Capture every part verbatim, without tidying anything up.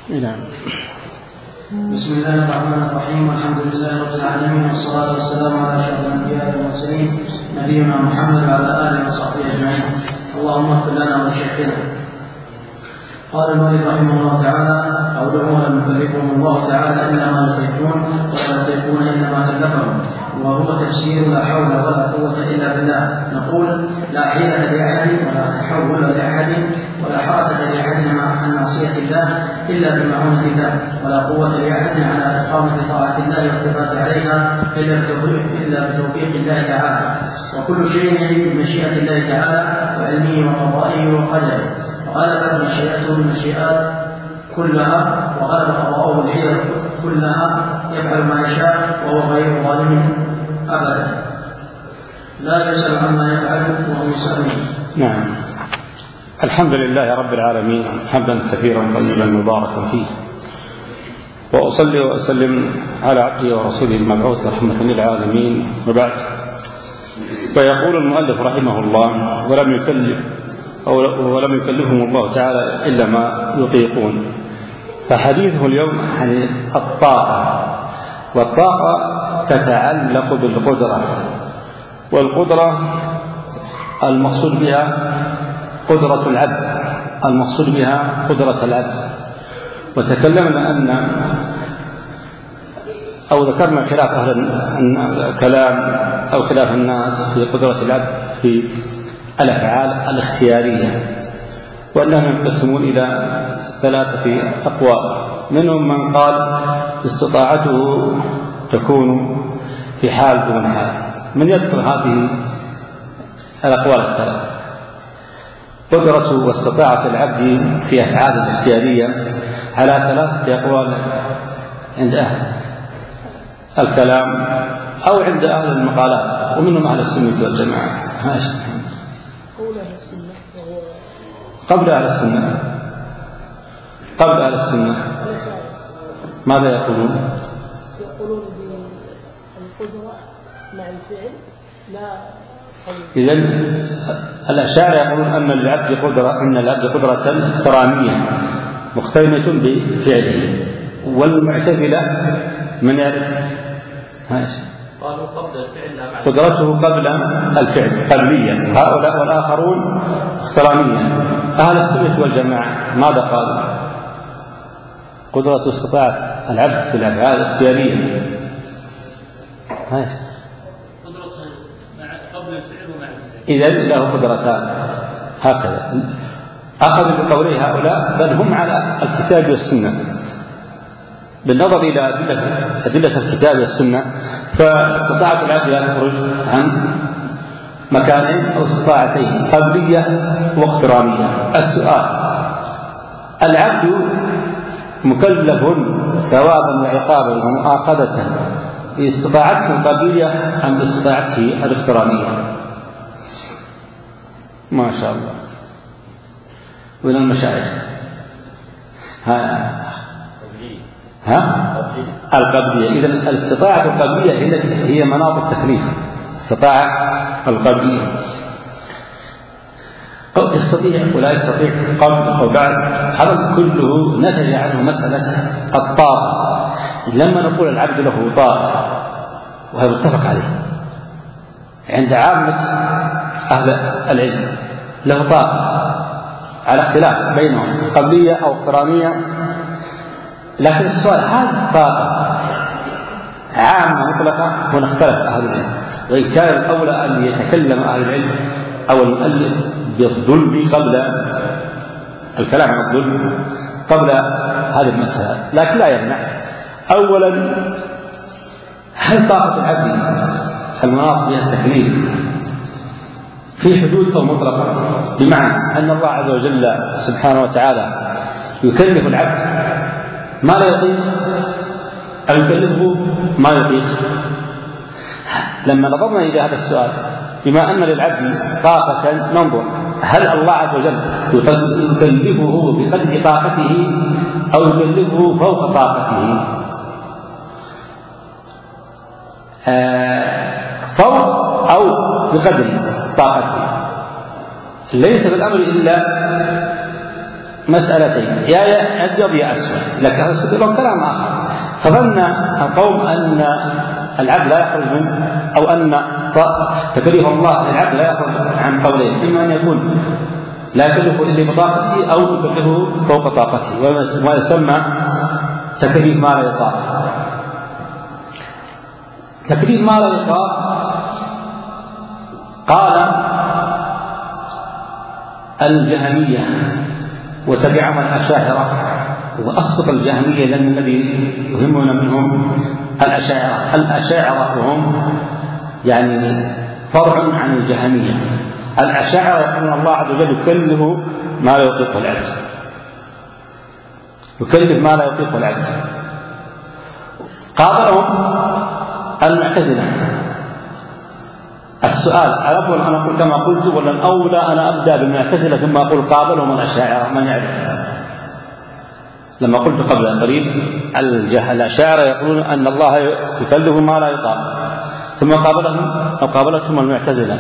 نعم. بسم الله الرحمن الرحيم، والحمد لله رب العالمين، والصلاة والسلام على أشرف الأنبياء والمرسلين نبينا محمد وعلى آله وصحبه أجمعين. اللهم اغفر لنا ولشيخنا. قال المؤلف رحمه الله تعالى: أو دعونا لم يكلفهم الله تعالى إلا ما يستيقون ولا يستيقون إلا ما كلفهم، وهو تفسير لا حول ولا قوة إلا بالله. نقول: لا حيلة لأحد ولا تحول لأحد ولا حركة لأحد عن معصية الله إلا بمعونة الله، ولا قوة لأحد على إقامة طاعة الله والثبات عليها إلا بتوفيق الله تعالى. وكل شيء بمشيئة الله تعالى وعلمه وقضائه وقدره، وغلبت مشيئته المشيئات كلها وغلب قضاءه العيد كلها، يفعل ما يشاء وهو غير ظالم أبدا، لا يسأل عما يفعل وهو يسأل. نعم. الحمد لله رب العالمين، حمدا كثيرا طيبا مباركا فيه، وأصلي وأسلم على عبده ورسوله المبعوث رحمة للعالمين، وبعد. ويقول المؤلف رحمه الله: ولم يكلف ولم يكلفهم الله تعالى إلا ما يطيقون. فحديثه اليوم عن الطاقة، والطاقة تتعلق بالقدرة، والقدرة المقصود بها قدرة العبد، المقصود بها قدرة العبد. وتكلمنا أن أو ذكرنا خلاف أهل الكلام أو خلاف الناس في قدرة العبد في الأفعال الاختيارية، وأنهم ينقسمون إلى ثلاثة أقوال. منهم من قال استطاعته تكون في حال دون حال. من يذكر هذه الأقوال الثلاثة: قدرة واستطاعة العبد في أفعال الاختيارية على ثلاثة أقوال عند أهل الكلام أو عند أهل المقالات، ومنهم أهل السنة والجماعة. قبل أهل السنة قبل أهل السنة ماذا يقولون؟ يقولون بالقدرة مع الفعل لا. إذن الأشاعرة يقولون أن العبد قدرة أن العبد قدرة ترامية مختلفة بفعله، والمعتزلة من يعرف قالوا قبل الفعل قدرته قبل الفعل قبلية، هؤلاء والآخرون اخترامية. أهل السنة والجماعة ماذا قالوا؟ قدرة استطاعة العبد في الأفعال الاختيارية إذن له قدرتان. هكذا أخذوا بقولي هؤلاء، بل هم على الكتاب والسنة. بالنظر إلى أدلة الكتاب والسنة، فاستطاعة العبد أن يخرج عن مكانين أو استطاعتين: قبلية واقترانية. السؤال: العبد مكلف ثوابا وعقابا ومؤاخذة باستطاعته القبلية أم باستطاعته الاقترانية؟ ما شاء الله. وين المشايخ؟ ها ها القبلية. إذن الاستطاعة القبلية هي مناط التكليف. استطاعة القبلية يستطيع ولا يستطيع قبل أو بعد، هذا كله نتج عنه مسألة الطاقة. لما نقول العبد له طاقة، وهي متفق عليه عند عامة أهل العلم، له طاقة على اختلاف بينهم قبلية أو اقترانية. لكن السؤال: هذه الطاقة عامة مطلقة ونختلف أهل العلم؟ وإن كان الأولى أن يتكلم أهل العلم أو المؤلف بالظلم قبل الكلام عن الظلم قبل هذه المسألة، لكن لا يمنع. أولا، هل طاقة العبد المناط بها التكليف في حدود أو مطلقة؟ بمعنى أن الله عز وجل سبحانه وتعالى يكلف العبد ما لا يطيق أو يكلفه ما يطيق. لما نظرنا إلى هذا السؤال، بما أن للعبد طاقة، ننظر هل الله عز وجل يكلفه بقدر طاقته أو يكلفه فوق طاقته؟ آه فوق أو بقدر طاقته. ليس بالأمر إلا مسألتين، يا أبيض يا أسود، لكن هذا لهم كلام آخر. فظن القوم أن العبد لا يخرج من أو أن تكليف الله للعبد لا يخرج عن قولين، إما أن يكون لا يكلف إلا بطاقته أو يكلفه فوق طاقته، وما يسمى تكليف ما لا يطاق. تكليف ما لا يطاق قال الجهمية وتبعهم الأشاعرة، وأصدق الجهمية لأن الذي يهمنا منهم الأشاعرة. الأشاعرة وهم يعني فرع عن الجهمية. الأشاعرة يقولون الله عز وجل يكلف ما لا يطيق العبد، يكلف ما لا يطيق العبد. قابلهم المعتزلة. السؤال الأفضل أن أقول كما قلت ولا الأولى أنا أبدأ بالمعتزلة ثم أقول قابلهم الأشاعرة؟ من يعرف؟ لما قلت قبل قريب الأشاعرة يقولون أن الله يكلف ما لا يطاق، ثم قابلهم أو قابلتهم المعتزلة.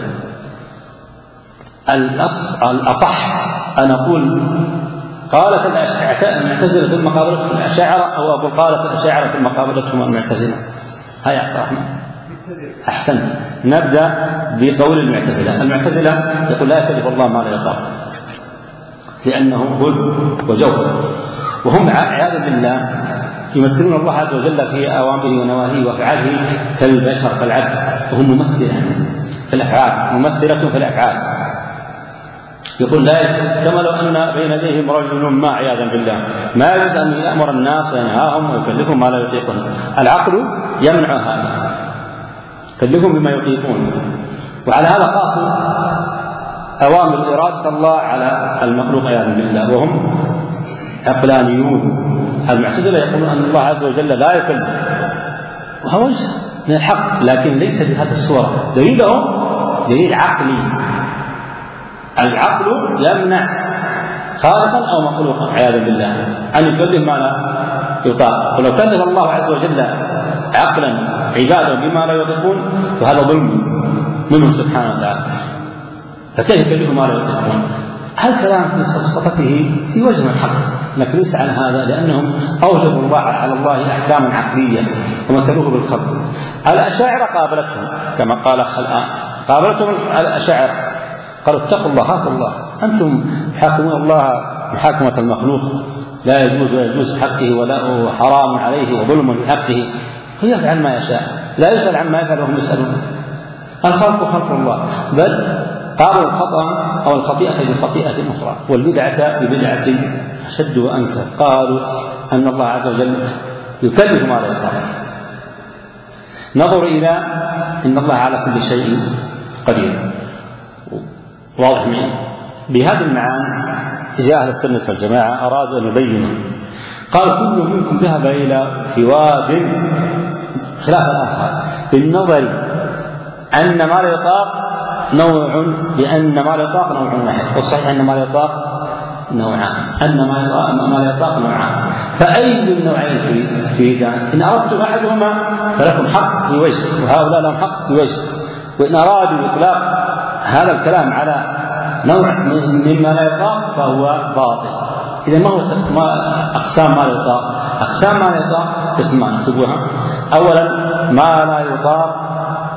الأصح أن أقول قالت المعتزلة ثم قابلتهم الأشاعرة، أو أقول قالت الأشاعرة ثم قابلتهم المعتزلة. هيا عبد الرحمن أحسنت. نبدأ بقول المعتزلة. المعتزلة يقول لا يكلف الله ما لا يطاق لأنه ظلم وجور، وهم عياذا بالله يمثلون الله عز وجل في أوامره ونواهيه وأفعاله كالبشر كالعبد، وهم ممثلة في الأفعال ممثلة في الأفعال. يقول لا كما لو أن بين يديهم رجل ما عياذا بالله ما يجوز أن يأمر الناس وينهاهم ويكلفهم ما لا يطيقون. العقل يمنع هذا، كلفهم بما يطيقون. وعلى هذا قاصر أوامر إرادة الله على المخلوق عياذا بالله، وهم عقلانيون. المعتزلة يقولون أن الله عز وجل لا يكلف، وهو وجه من الحق لكن ليس بهذه الصورة. دليلهم دليل عقلي، العقل يمنع خالقا أو مخلوقا عياذا بالله أن يكلف ما لا يطاق. ولو كلف الله عز وجل عقلا عباده بما لا يطيقون فهذا ظلم منه سبحانه وتعالى، فكيف يكلف ما لا يطيقون؟ هل كلام في صفته في وجه من الحق، لكن ليس على هذا، لأنهم أوجبوا الله على الله أحكاما عقلية ومثلوه بالخلق. الأشاعرة قابلتهم كما قال الآن، قابلتهم الأشاعرة قالوا اتقوا الله خافوا الله، أنتم تحاكمون الله محاكمة المخلوق، لا يجوز ولا يجوز في حقه ولا حرام عليه وظلم في حقه، فيفعل ما يشاء لا يسأل عما يفعل وهم يسألون. الخلق خلق الله، بل قالوا الخطأ أو الخطيئة بخطيئة أخرى والبدعة ببدعة أشد وأنكر. قالوا أن الله عز وجل يكلف ما لا يطاق. نظر إلى إن الله على كل شيء قدير، واضح معي؟ بهذه المعاني جاء أهل السنة والجماعة أرادوا أن يبينوا، قال كل منكم ذهب إلى في واد خلاف الآخر بالنظر أن ما لا يطاق نوع، بأن ما لا يطاق نوع واحد، والصحيح أن ما لا يطاق نوعان، أن ما لا يطاق نوعان. فأي النوعين تريدان؟ إن أردتم أحدهما فلكم حق بوجه وهؤلاء لهم حق بوجه، وإن أرادوا إطلاق هذا الكلام على نوع مما لا يطاق فهو باطل. إذا ما هو أقسام ما لا يطاق؟ أقسام ما لا يطاق قسمان تقولها. أولا ما لا يطاق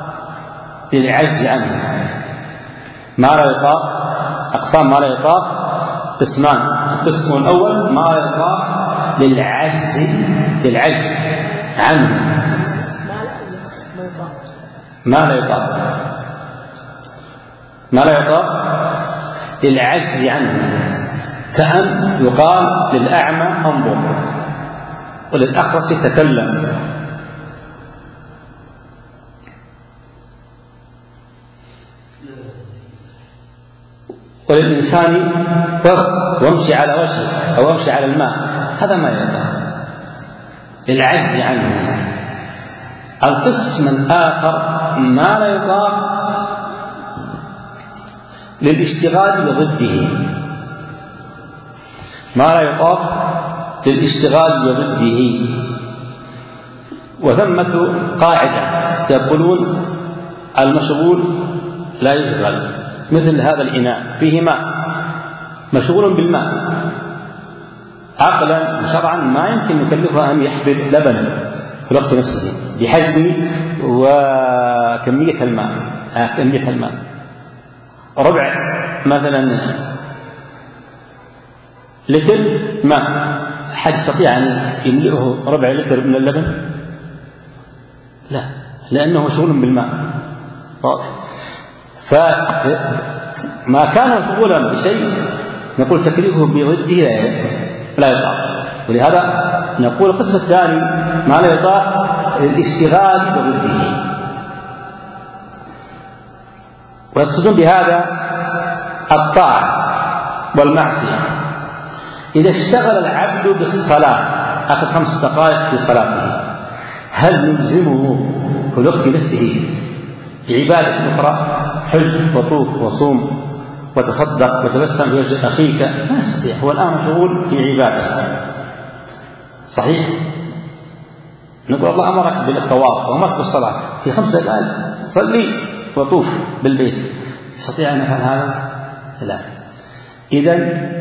للعجز عنه، ما لا يطاق، أقسام ما لا يطاق قسمان. القسم الأول ما لا يطاق للعجز للعجز عنه، ما لا يطاق ما لا يطاق للعجز عنه، كأن يقال للأعمى انظر وللأخرس تكلم. وللإنسان طر وامشي على وجهه أو امشي على الماء، هذا ما يطاق للعجز عنه. القسم الآخر ما لا يطاق للاشتغال بضده، ما لا يطاق للاشتغال بضده. وثمة قاعدة يقولون المشغول لا يشغل، مثل هذا الإناء فيه ماء مشغول بالماء عقلا وشرعا ما يمكن يكلفه أن يحبل لبنا في الوقت نفسه بحجم وكمية الماء آه كمية الماء ربع مثلا لتر ماء، أحد يستطيع أن يملئه ربع لتر من اللبن؟ لا، لأنه مشغول بالماء. واضح؟ فما كان مشغولا بشيء نقول تكليفه بضده لا يطاق. ولهذا نقول القسم الثاني ما لا يطاق الاشتغال بضده، ويقصدون بهذا الطاعة والمعصية. إذا اشتغل العبد بالصلاة أخذ خمس دقائق في صلاته، هل نلزمه في الوقت نفسه بعبادة أخرى؟ حج وطوف وصوم وتصدق وتبسم بوجه أخيك؟ ما يستطيع، هو الآن مشغول في عبادة. صحيح؟ نقول الله أمرك بالطواف وأمرك بالصلاة في خمس دقائق صلي وطوف بالبيت، يستطيع أن يفعل هذا؟ لا. إذن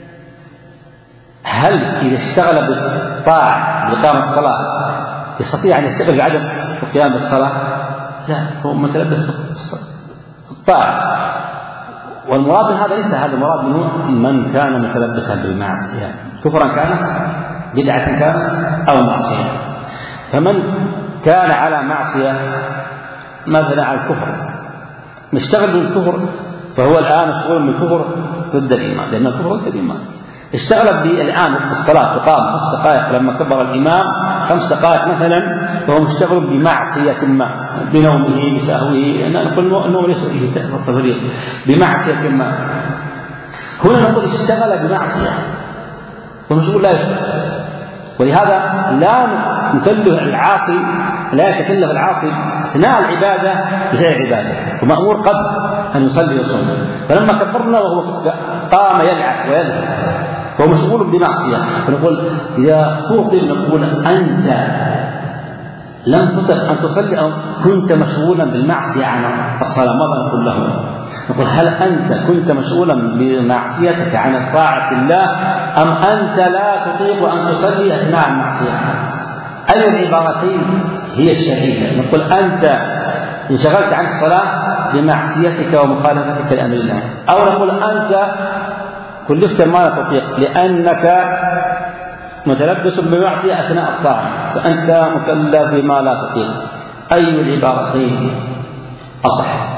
هل إذا اشتغل بالطاعة بإقامة الصلاة يستطيع أن يشتغل بعدم القيام بالصلاة؟ لا، هو متلبس بالطاعة. والمراد من هذا ليس هذا المراد منه من كان متلبسا بالمعصية، يعني كفرا كانت بدعة كانت أو معصية. فمن كان على معصية مثلا على الكفر مشتغل بالكفر فهو الآن مشغول بالكفر ضد الإيمان، لأن الكفر ضد الإيمان. اشتغل بالآن وقت الصلاة تقام خمس دقائق لما كبر الإمام، خمس دقائق مثلا وهو مشتغل بمعصية ما، بنومه بسهوه، نقول النوم ليس فيه تفريط، بمعصية ما. هنا نقول اشتغل بمعصية ومشغول لا يشتغل. ولهذا لا نكلف العاصي، لا يتكلف العاصي أثناء العبادة بغير عبادة، ومأمور قبل أن يصلي ويصوم. فلما كبرنا وهو قام يلعب ويلعب وهو مشغول بمعصية، فنقول إذا خوطب نقول أنت لم تطق أن تصلي أو كنت مشغولا بالمعصية عن الصلاة، ماذا نقول له؟ نقول هل أنت كنت مشغولا بمعصيتك عن طاعة الله أم أنت لا تطيق أن تصلي أثناء المعصية؟ أي العبارتين هي الشرعية؟ نقول أنت انشغلت عن الصلاة بمعصيتك ومخالفتك لأمر الله، أو نقول أنت كلفت ما لا تطيق لأنك متلبس بمعصية أثناء الطاعة فأنت مكلف بما لا تطيق. أي العبارتين أصح؟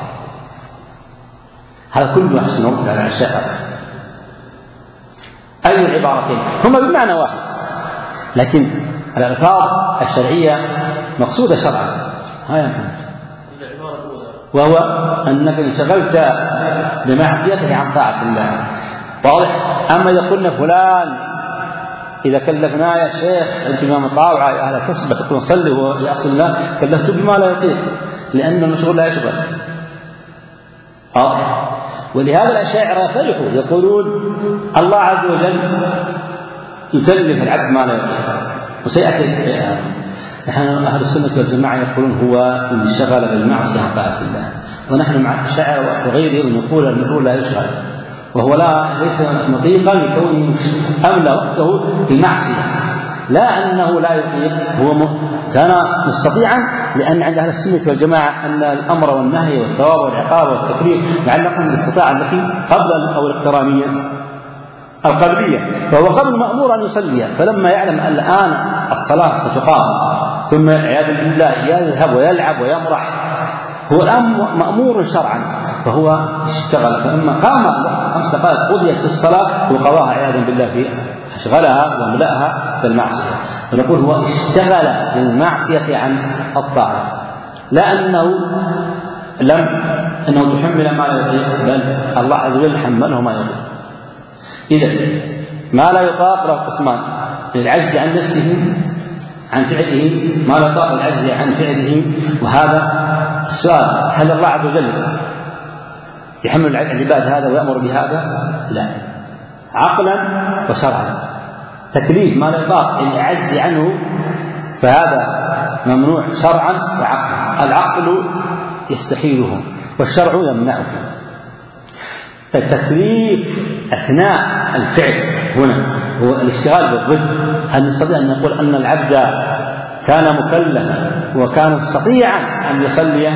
هذا كله أحسن نرد على الشاعر. أي العبارتين؟ هما بمعنى واحد، لكن الألفاظ الشرعية مقصودة شرعا. هاي وهو أنك انشغلت بمعصيتك عن طاعة الله. واضح؟ أما إذا قلنا فلان إذا كلفنا يا شيخ أنت ما مطاوعة يا أهل كسب تكون صلي ويعصي الله، كلفت بما لا يطيق لأن المشغول لا يشغل. واضح؟ ولهذا الأشاعرة فرحوا يقولون الله عز وجل يكلف العبد ما لا يطيق. وسيأتي نحن أهل السنة والجماعة يقولون هو انشغل بالمعصية عن طاعة الله، ونحن مع الأشاعرة وغيرهم نقول المشغول لا يشغل، وهو لا ليس مطيقا لكونه أملأ وقته بمعصية، لا أنه لا يطيق، هو كان مستطيعا، لأن عند أهل السنة والجماعة أن الأمر والنهي والثواب والعقاب والتكليف معلق بالاستطاعة التي قبل أو الاقترانية القلبية، فهو قبل مأمور أن يصلي، فلما يعلم أن الآن الصلاة ستقام ثم عياذا بالله يذهب ويلعب ويمرح، هو الآن مأمور شرعا فهو اشتغل، فلما قام الوقت خمس دقائق قضيت في الصلاة وقضاها عياذا بالله في أشغلها وملأها بالمعصية. فنقول هو اشتغل بالمعصية عن الطاعة، لا أنه لم أنه تحمل ما لا يطيق، بل الله عز وجل حمله ما يطيق. إذن ما لا يطاق له قسمان: للعجز عن نفسه عن فعله، ما لا يطاق العجز عن فعله. وهذا السؤال: هل الله عز وجل يحمل العباد هذا ويأمر بهذا؟ لا، عقلا وشرعا. تكليف ما لا يطاق العجز عنه فهذا ممنوع شرعا وعقلا، العقل يستحيله والشرع يمنعه. التكليف أثناء الفعل هنا هو الاشتغال بالضد. هل نستطيع أن نقول أن العبد كان مكلفا وكان مستطيعا أن يصلي؟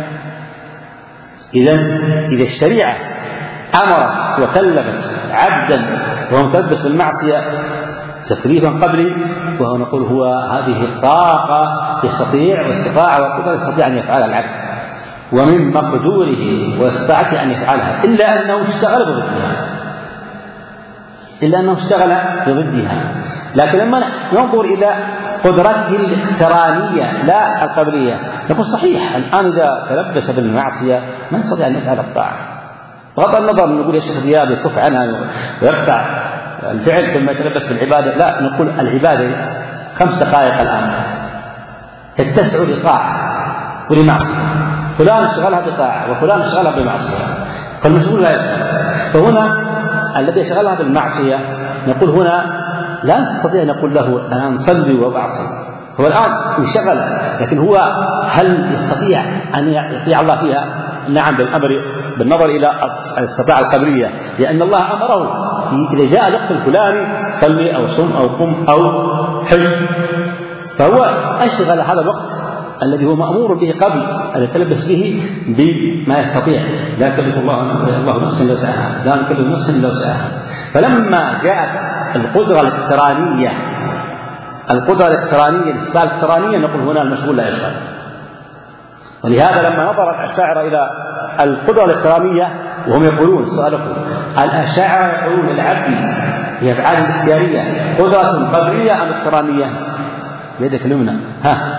إذن إذا الشريعة أمرت وكلفت عبدا وهو متلبس بالمعصية تكليفا قبلي، فهو نقول هو هذه الطاقة يستطيع واستطاع وقدر يستطيع أن يفعل العبد ومن مقدوره واستطاعته أن يفعلها، إلا أنه اشتغل بضدها إلا أنه اشتغل بضدها. لكن لما ننظر إلى قدرته الاقترانية لا القبلية نقول صحيح الآن إذا تلبس بالمعصية ما يستطيع أن يفعل الطاعة، بغض النظر نقول يا شيخ دياب يكف عنها ويقطع الفعل ثم يتلبس بالعبادة، لا، نقول العبادة خمس دقائق الآن تتسع لطاعة ولمعصية، فلان اشتغلها بطاعة وفلان اشتغلها بمعصية، فالمشغول لا يشغل. فهنا الذي يشغلها بالمعصية نقول هنا لا نستطيع نقول له الآن صلي وأعصي، هو الآن انشغل، لكن هو هل يستطيع أن يطيع الله فيها؟ نعم، بالأمر بالنظر إلى الاستطاعة القبلية، لأن الله أمره في إذا جاء الوقت الفلاني صلي أو صم أو قم أو حج، فهو أشغل هذا الوقت الذي هو مأمور به قبل أن يتلبس به بما يستطيع. لا يكلف الله الله نفسا إلا وسعها، لا نكلف نفسا إلا وسعها. فلما جاءت القدرة الاقترانية القدرة الاقترانية الاستطاعة الاقترانية نقول هنا المشغول لا يشغل. ولهذا لما نظر الأشاعرة إلى القدرة الاقترانية وهم يقولون سألكم الأشاعرة يقولون العبد هي أفعال الاختيارية قدرة قبلية أم اقترانية؟ يدك اليمنى، ها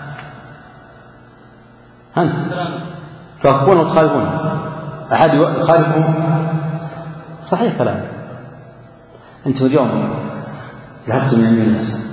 أنت توافقون وتخالفون؟ أحد يخالفهم؟ صحيح كلام. أنتم اليوم ذهبتم من يمين الإسلام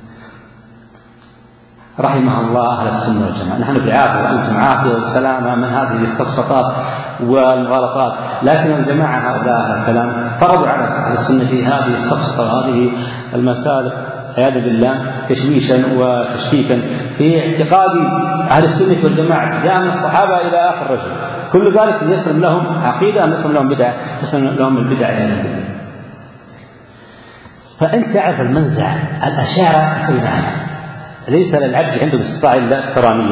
رحمه الله أهل السنة والجماعة، نحن في عافية وأنتم عافية وسلامة من هذه السفسطات والغلطات، لكن الجماعة هؤلاء أهل الكلام فرضوا على أهل السنة في هذه السفسطة وهذه المسالك عياذا بالله تشويشا وتشكيكا في اعتقاد أهل السنة والجماعة جاء من الصحابة إلى آخر رجل، كل ذلك يسلم لهم عقيدة أم يسلم لهم بدعة؟ يسلم لهم البدع عياذا بالله. فأنت تعرف المنزع الأشاعرة انتبه معنا ليس للعبد عنده استطاعة إلا اقترانية.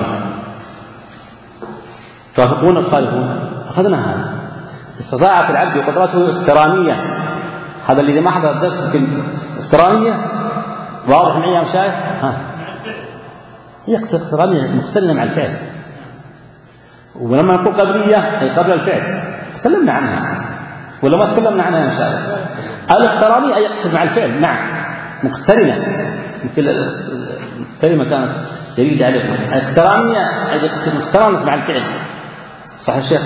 توافقون وتخالفون؟ أخذنا هذا استطاعة العبد وقدرته اقترانية، هذا اللي ما حضر الدرس يمكن اقترانية واضح معي يا مشايخ؟ ها هي اقترانية مقترنة مع الفعل، ولما نقول قبلية أي قبل الفعل تكلمنا عنها ولا ما تكلمنا عنها يا مشايخ؟ الاقترانية أي يقصد مع الفعل، نعم مقترنة، يمكن الكلمة كانت جديدة عليكم. الاقترانية اقترنت مع الفعل، صح الشيخ؟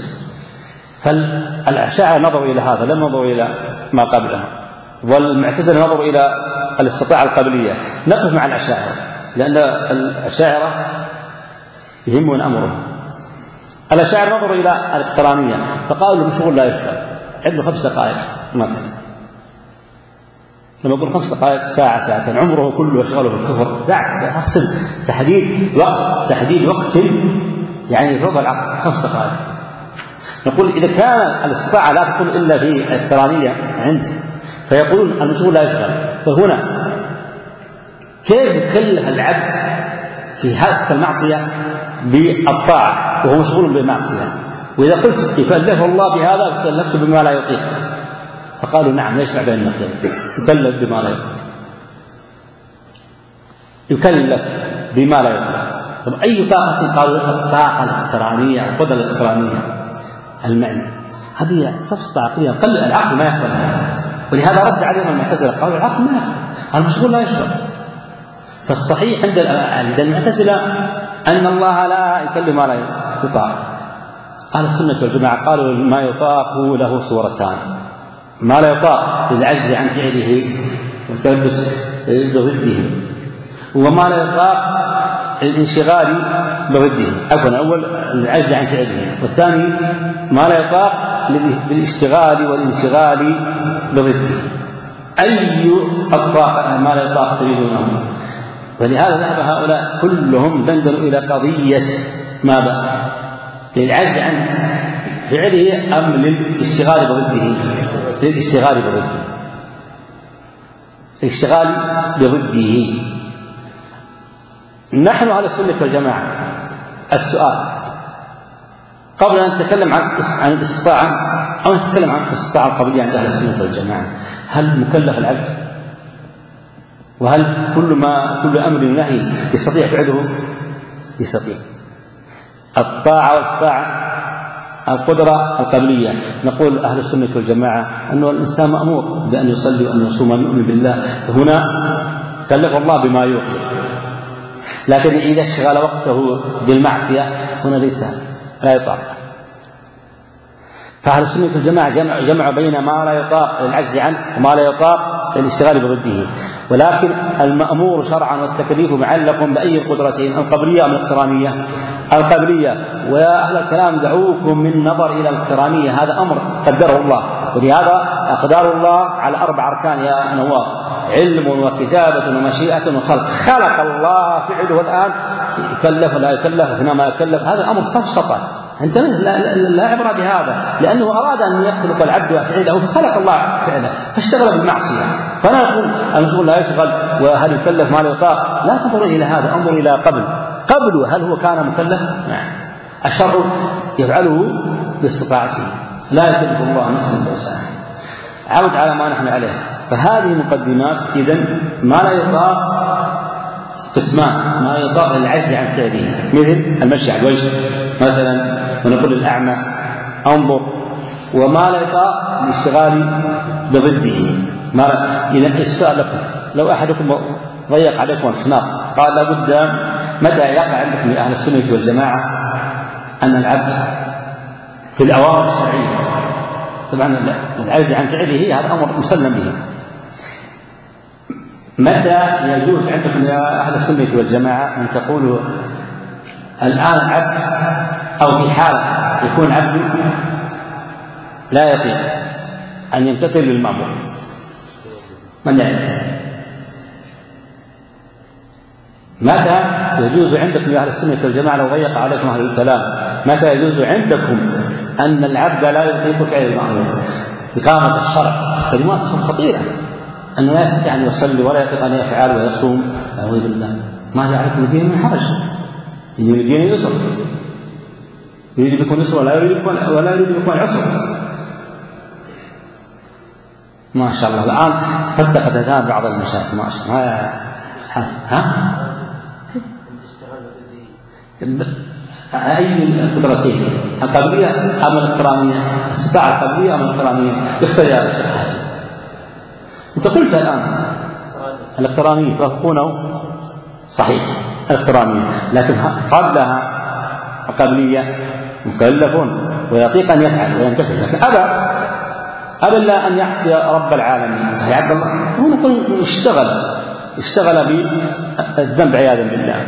فالأشاعرة نظروا إلى هذا لم نظروا إلى ما قبلها، والمعتزلة نظروا إلى الاستطاعة القبلية. نقف مع الأشاعرة لأن الأشاعرة يهمون أمرهم. الأشاعرة نظروا إلى الاقترانية فقالوا المشغول لا يشغل، عنده خمس دقائق مثلا، لما أقول خمس دقائق ساعة ساعتين عمره كله يشغله بالكفر، لا أقصد تحديد وقت تحديد وقت يعني فوق العقل خمس دقائق. نقول إذا كان الاستطاعة لا تكون إلا في الاقترانية عنده فيقولون المشغول لا يشغل، فهنا كيف يكلف العبد في هذه المعصية بالطاعة وهو مشغول بالمعصية؟ وإذا قلت يكلفه الله بهذا كلفته بما لا يطيق، فقالوا نعم يجمع بين النقيض، يكلف بما لا يطيق يكلف بما لا يطيق. طب أي طاقة؟ قالوا الطاقة الاقترانية القدرة الاقترانية المعنى، هذه سفسطة عقلية قل العقل ما يقبلها، ولهذا رد عليهم المعتزلة قالوا العقل ما يقبل، المشغول لا يشغل. فالصحيح عند عند المعتزلة أن الله لا يكلف ما لا يطاق. أهل السنة والجماعة قالوا ما يطاق له صورتان، ما لا يطاق للعجز عن فعله والتلبس بضده، وما لا يطاق الانشغال بضده، عفوا أول العجز عن فعله، والثاني ما لا يطاق بالاشتغال والانشغال بضده. أي الطاقة ما لا يطاق تريدونه؟ ولهذا ذهب هؤلاء كلهم دندنوا إلى قضية ما بقى للعجز عن فعله أم للاشتغال بضده؟ للاشتغال بضده. الاشتغال بضده. نحن على السنة والجماعة السؤال قبل أن نتكلم عن عن الاستطاعة أو نتكلم عن الاستطاعة القبلية عند أهل السنة والجماعة، هل مكلف العبد؟ وهل كل ما كل أمر نهي يستطيع فعله؟ يستطيع. الطاعة والاستطاعة القدرة القبلية، نقول أهل السنة والجماعة أنه الإنسان مأمور بأن يصلي وأن يصوم ويؤمن بالله، فهنا كلف الله بما يوقف. لكن إذا اشتغل وقته بالمعصية هنا ليس لا يطاق. فأهل السنة والجماعة جمع, جمع بين ما لا يطاق العجز عنه وما لا يطاق الاشتغال بضده. ولكن المأمور شرعا والتكليف معلق بأي القدرتين، القبلية أم الاقترانية؟ القبلية. ويا أهل الكلام دعوكم من نظر إلى الاقترانية، هذا أمر قدره الله، ولهذا أقدار الله على أربع أركان يا نواف: علم وكتابة ومشيئة وخلق. خلق الله فعله الآن، يكلف لا يكلف، هنا ما يكلف، هذا أمر سفسطة، أنت لا, لا عبرة بهذا، لأنه أراد أن يخلق العبد فعله فخلق الله فعله فاشتغل بالمعصية. فلا نقول المشغول لا يشغل وهل يكلف ما لا يطاق، لا تنظر إلى هذا، انظر إلى قبل قبل هل هو كان مكلف؟ نعم. الشرع يفعله باستطاعته، لا يكلف الله نفسا إلا وسعها. عود على ما نحن عليه. فهذه مقدمات. إذن ما لا يطاق قسمان: ما يطاق العجز عن فعله مثل المشي على الوجه مثلا، ونقول الأعمى انظر، وما لا يطاق الاشتغال بضده. ما إذا السؤال لكم: لو أحدكم ضيق عليكم الخناق قال لابد متى يقع عندكم يا أهل السنة والجماعة أن العبد في الأوامر الشرعية، طبعا العجز عن فعله هذا أمر مسلم به، متى يجوز عندكم يا أهل السنة والجماعة أن تقولوا الآن عبد أو في حال يكون عبد لا يطيق أن يمتثل للمأمور؟ من يعلم؟ متى يجوز عندكم يا أهل السنة والجماعة لو ضيق عليكم أهل الكلام، متى يجوز عندكم أن العبد لا يطيق فعل المأمور؟ إقامة الشرع كلمات خطيرة، أنه لا يستطيع أن يصلي ولا يطيق أن يفعل ويصوم، أعوذ بالله. ما جعلكم الدين من حرج، إن الدين يسر، يريد بكم يسر ولا يريد بكم ولا يريد بكم العسر. ما شاء الله الآن فتقت أذهان بعض المشايخ، ما شاء الله. ها أي القدرتين، القبلية أم الاقترانية؟ الاستطاعة القبلية أم الاقترانية؟ اختر يا شيخ حسن. أنت قلت الآن الاقترانية توافقونه صحيح الاقترانية، لكن قبلها القبلية مكلفون ويطيق أن يفعل ويمتثل، لكن أبى أبى الله أن يعصي رب العالمين. صحيح عبد الله؟ هو نقول اشتغل اشتغل بالذنب عياذا بالله.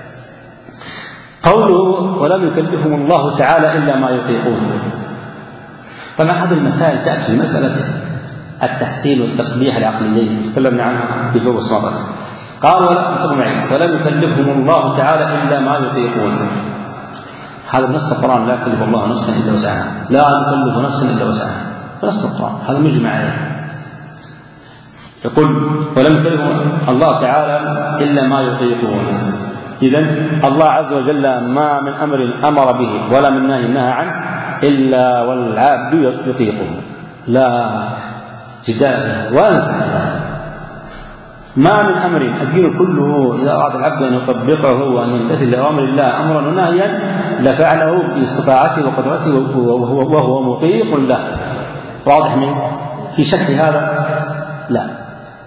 قوله ولم يكلفهم الله تعالى إلا ما يطيقون. طبعا هذه المسائل تأتي في مسألة التحسين والتقبيح العقليين تكلمنا عنها في دروس مضت. قال ولم يكلفهم الله تعالى إلا ما يطيقون. هذا نص القرآن: لا يكلف الله نفسا إلا وسعها، لا يكلف نفسا إلا وسعها، نص القرآن هذا مجمع عليه. يقول ولم يكلفهم الله تعالى إلا ما يطيقون. إذن الله عز وجل ما من أمر أمر به ولا من نهي نهى عنه إلا والعبد يطيقه، لا جدال ولا نسأل. ما من أمر الدين كله إذا أراد العبد أن يطبقه وأن يمتثل لأوامر الله أمرا ونهيا لفعله باستطاعته وقدرته وهو, وهو مطيق له. واضح من في شك هذا؟ لا.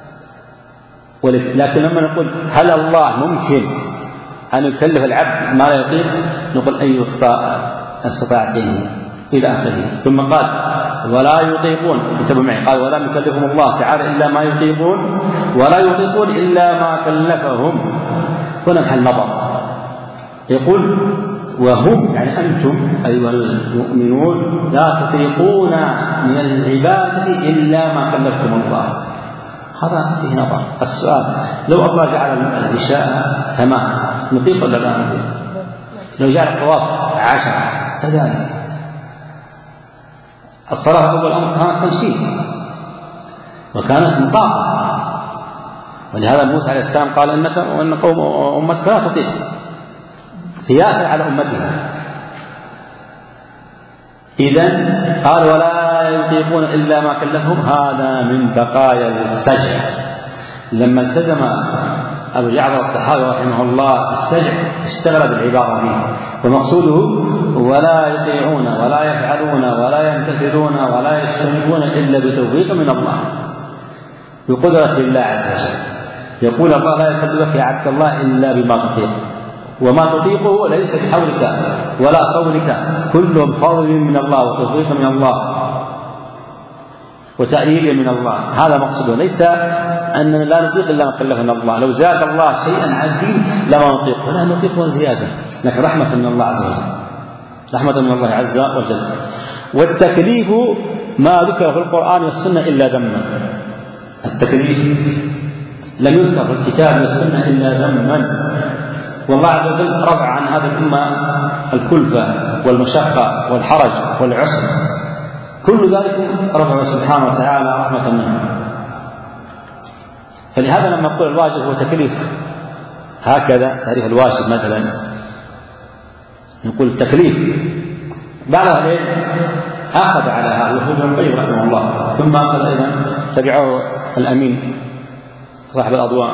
لكن لما نقول هل الله ممكن أن يكلف العبد ما لا يطيق، نقول أي استطاعتين إلى آخره. ثم قال ولا يطيقون، انتبهوا معي، قال ولا يكلفهم الله تعالى إلا ما يطيقون، ولا يطيقون إلا ما كلفهم. هنا محل نظر. يقول وهم يعني أنتم أيها المؤمنون لا تطيقون من العبادة إلا ما كلفكم الله. هذا فيه نظر. السؤال: لو الله جعل العشاء ثمان نطيق ولا لا نطيق؟ لو جعل الطواف عشرة كذلك. الصلاة أول أمر كانت خمسين وكانت مطاقة، ولهذا موسى عليه السلام قال إنك وإن قوم أمتك لا تطيع، قياسا على أمتها. إذن قال ولا يطيقون إلا ما كلفهم، هذا من بقايا السجع. لما التزم أبو جعفر الطحاوي رحمه الله السجع اشتغل بالعبارة دي، ومقصوده ولا يطيعون ولا يفعلون ولا يمتثلون ولا يجتنبون إلا بتوفيق من الله، بقدرة الله عز وجل. يقول الله لا يكلفك يا عبد الله إلا بما تطيق، وما تطيقه ليس بحولك ولا صولك، كله بفضل من الله وتوفيق من الله وتأييد من الله. هذا مقصوده، ليس أننا لا نطيق إلا ما كلفنا الله. لو زاد الله شيئا عن الدين لما نطيق، ولا نطيقه زيادة، لكن رحمة من الله عز وجل، رحمة من الله عز وجل. والتكليف ما ذكر في القرآن والسنة إلا ذما، التكليف لم يذكر في الكتاب والسنة إلا ذما، والله عز وجل رفع عن هذه الأمة الكلفة والمشقة والحرج والعسر، كل ذلك رفعه سبحانه وتعالى رحمة منه. فلهذا لما نقول الواجب هو تكليف، هكذا تعريف الواجب مثلا، نقول التكليف. بعد ذلك أخذ على هذا وهو ابن القيم رحمه الله، ثم أخذ أيضا تبعه الأمين صاحب الأضواء،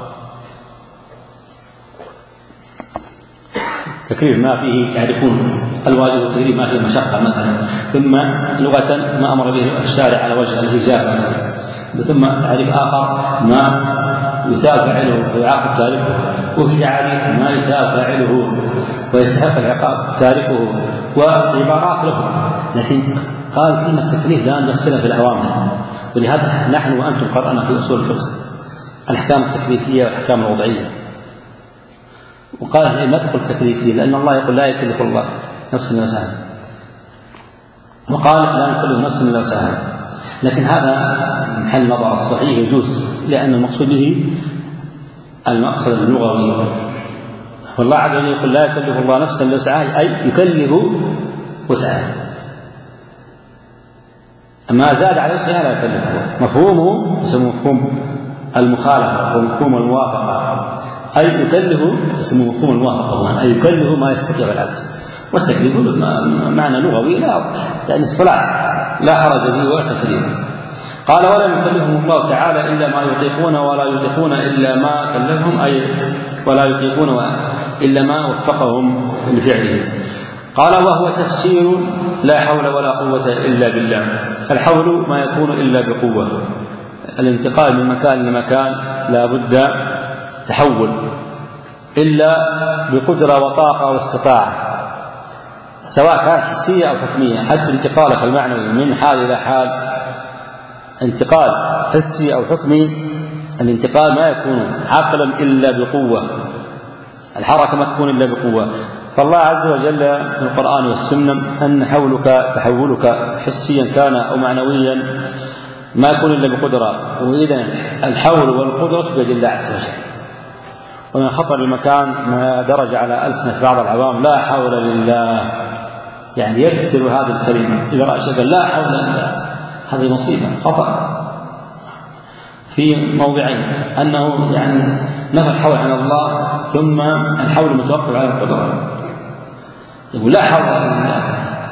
تكليف ما فيه تعرفون الواجب والتكليف ما فيه مشقة مثلا، ثم لغة ما أمر به الشارع على وجه الهجاب مثلا، ثم تعريف آخر ما يثاب فاعله ويعاقب تاركه، وفي تعريف ما يثاب فاعله ويستحق العقاب تاركه، وعبارات له. لكن قال كلمة تكليف لا ندخلها في الأوامر، ولهذا نحن وأنتم قرأنا في أصول الفقه الأحكام التكليفية والأحكام الوضعية، وقال ما تقول تكليفية لأن الله يقول لا يكلف الله نفس إلا وسعها، وقال لا نكلف نفس إلا وسعها. لكن هذا محل نظر صحيح يجوز، لأن المقصود به المقصد اللغوي، والله عز وجل يقول لا يكلف الله نفسا إلا وسعها، أي يكلف وسعها، ما زاد على وسعها لا يكلفه. مفهومه اسمه مفهوم المخالفة ومفهوم الموافقة، أي يكلف اسمه مفهوم الموافقة، أي يكلف ما يستطيع العبد. والتكليف معنى لغوي لا يعني اصطلاح لا حرج فيه ولا تكليف. قال ولا يكلفهم الله تعالى إلا ما يطيقون ولا يطيقون إلا ما كلفهم، أي ولا يطيقون إلا ما وفقهم لفعله. قال وهو تفسير لا حول ولا قوة إلا بالله. الحول ما يكون إلا بقوة، الانتقال من مكان لمكان لا بد تحول إلا بقدرة وطاقة واستطاعة، سواء كانت حسية أو حكمية. حتى انتقالك المعنوي من حال إلى حال انتقال حسي أو حكمي، الانتقال ما يكون عقلا إلا بقوة، الحركة ما تكون إلا بقوة. فالله عز وجل في القرآن والسنة أن حولك تحولك حسيا كان أو معنويا ما يكون إلا بقدرة، وإذا الحول والقدرة بيد الله عز وجل. ومن خطر المكان ما درج على ألسنة بعض العوام لا حول لله، يعني يكثر هذه الكلمة إذا رأى شيئا لا حول لله، هذه مصيبة خطأ في موضعين، أنه يعني نفى الحول عن الله، ثم الحول متوقف على القدرة، يقول لا حول لله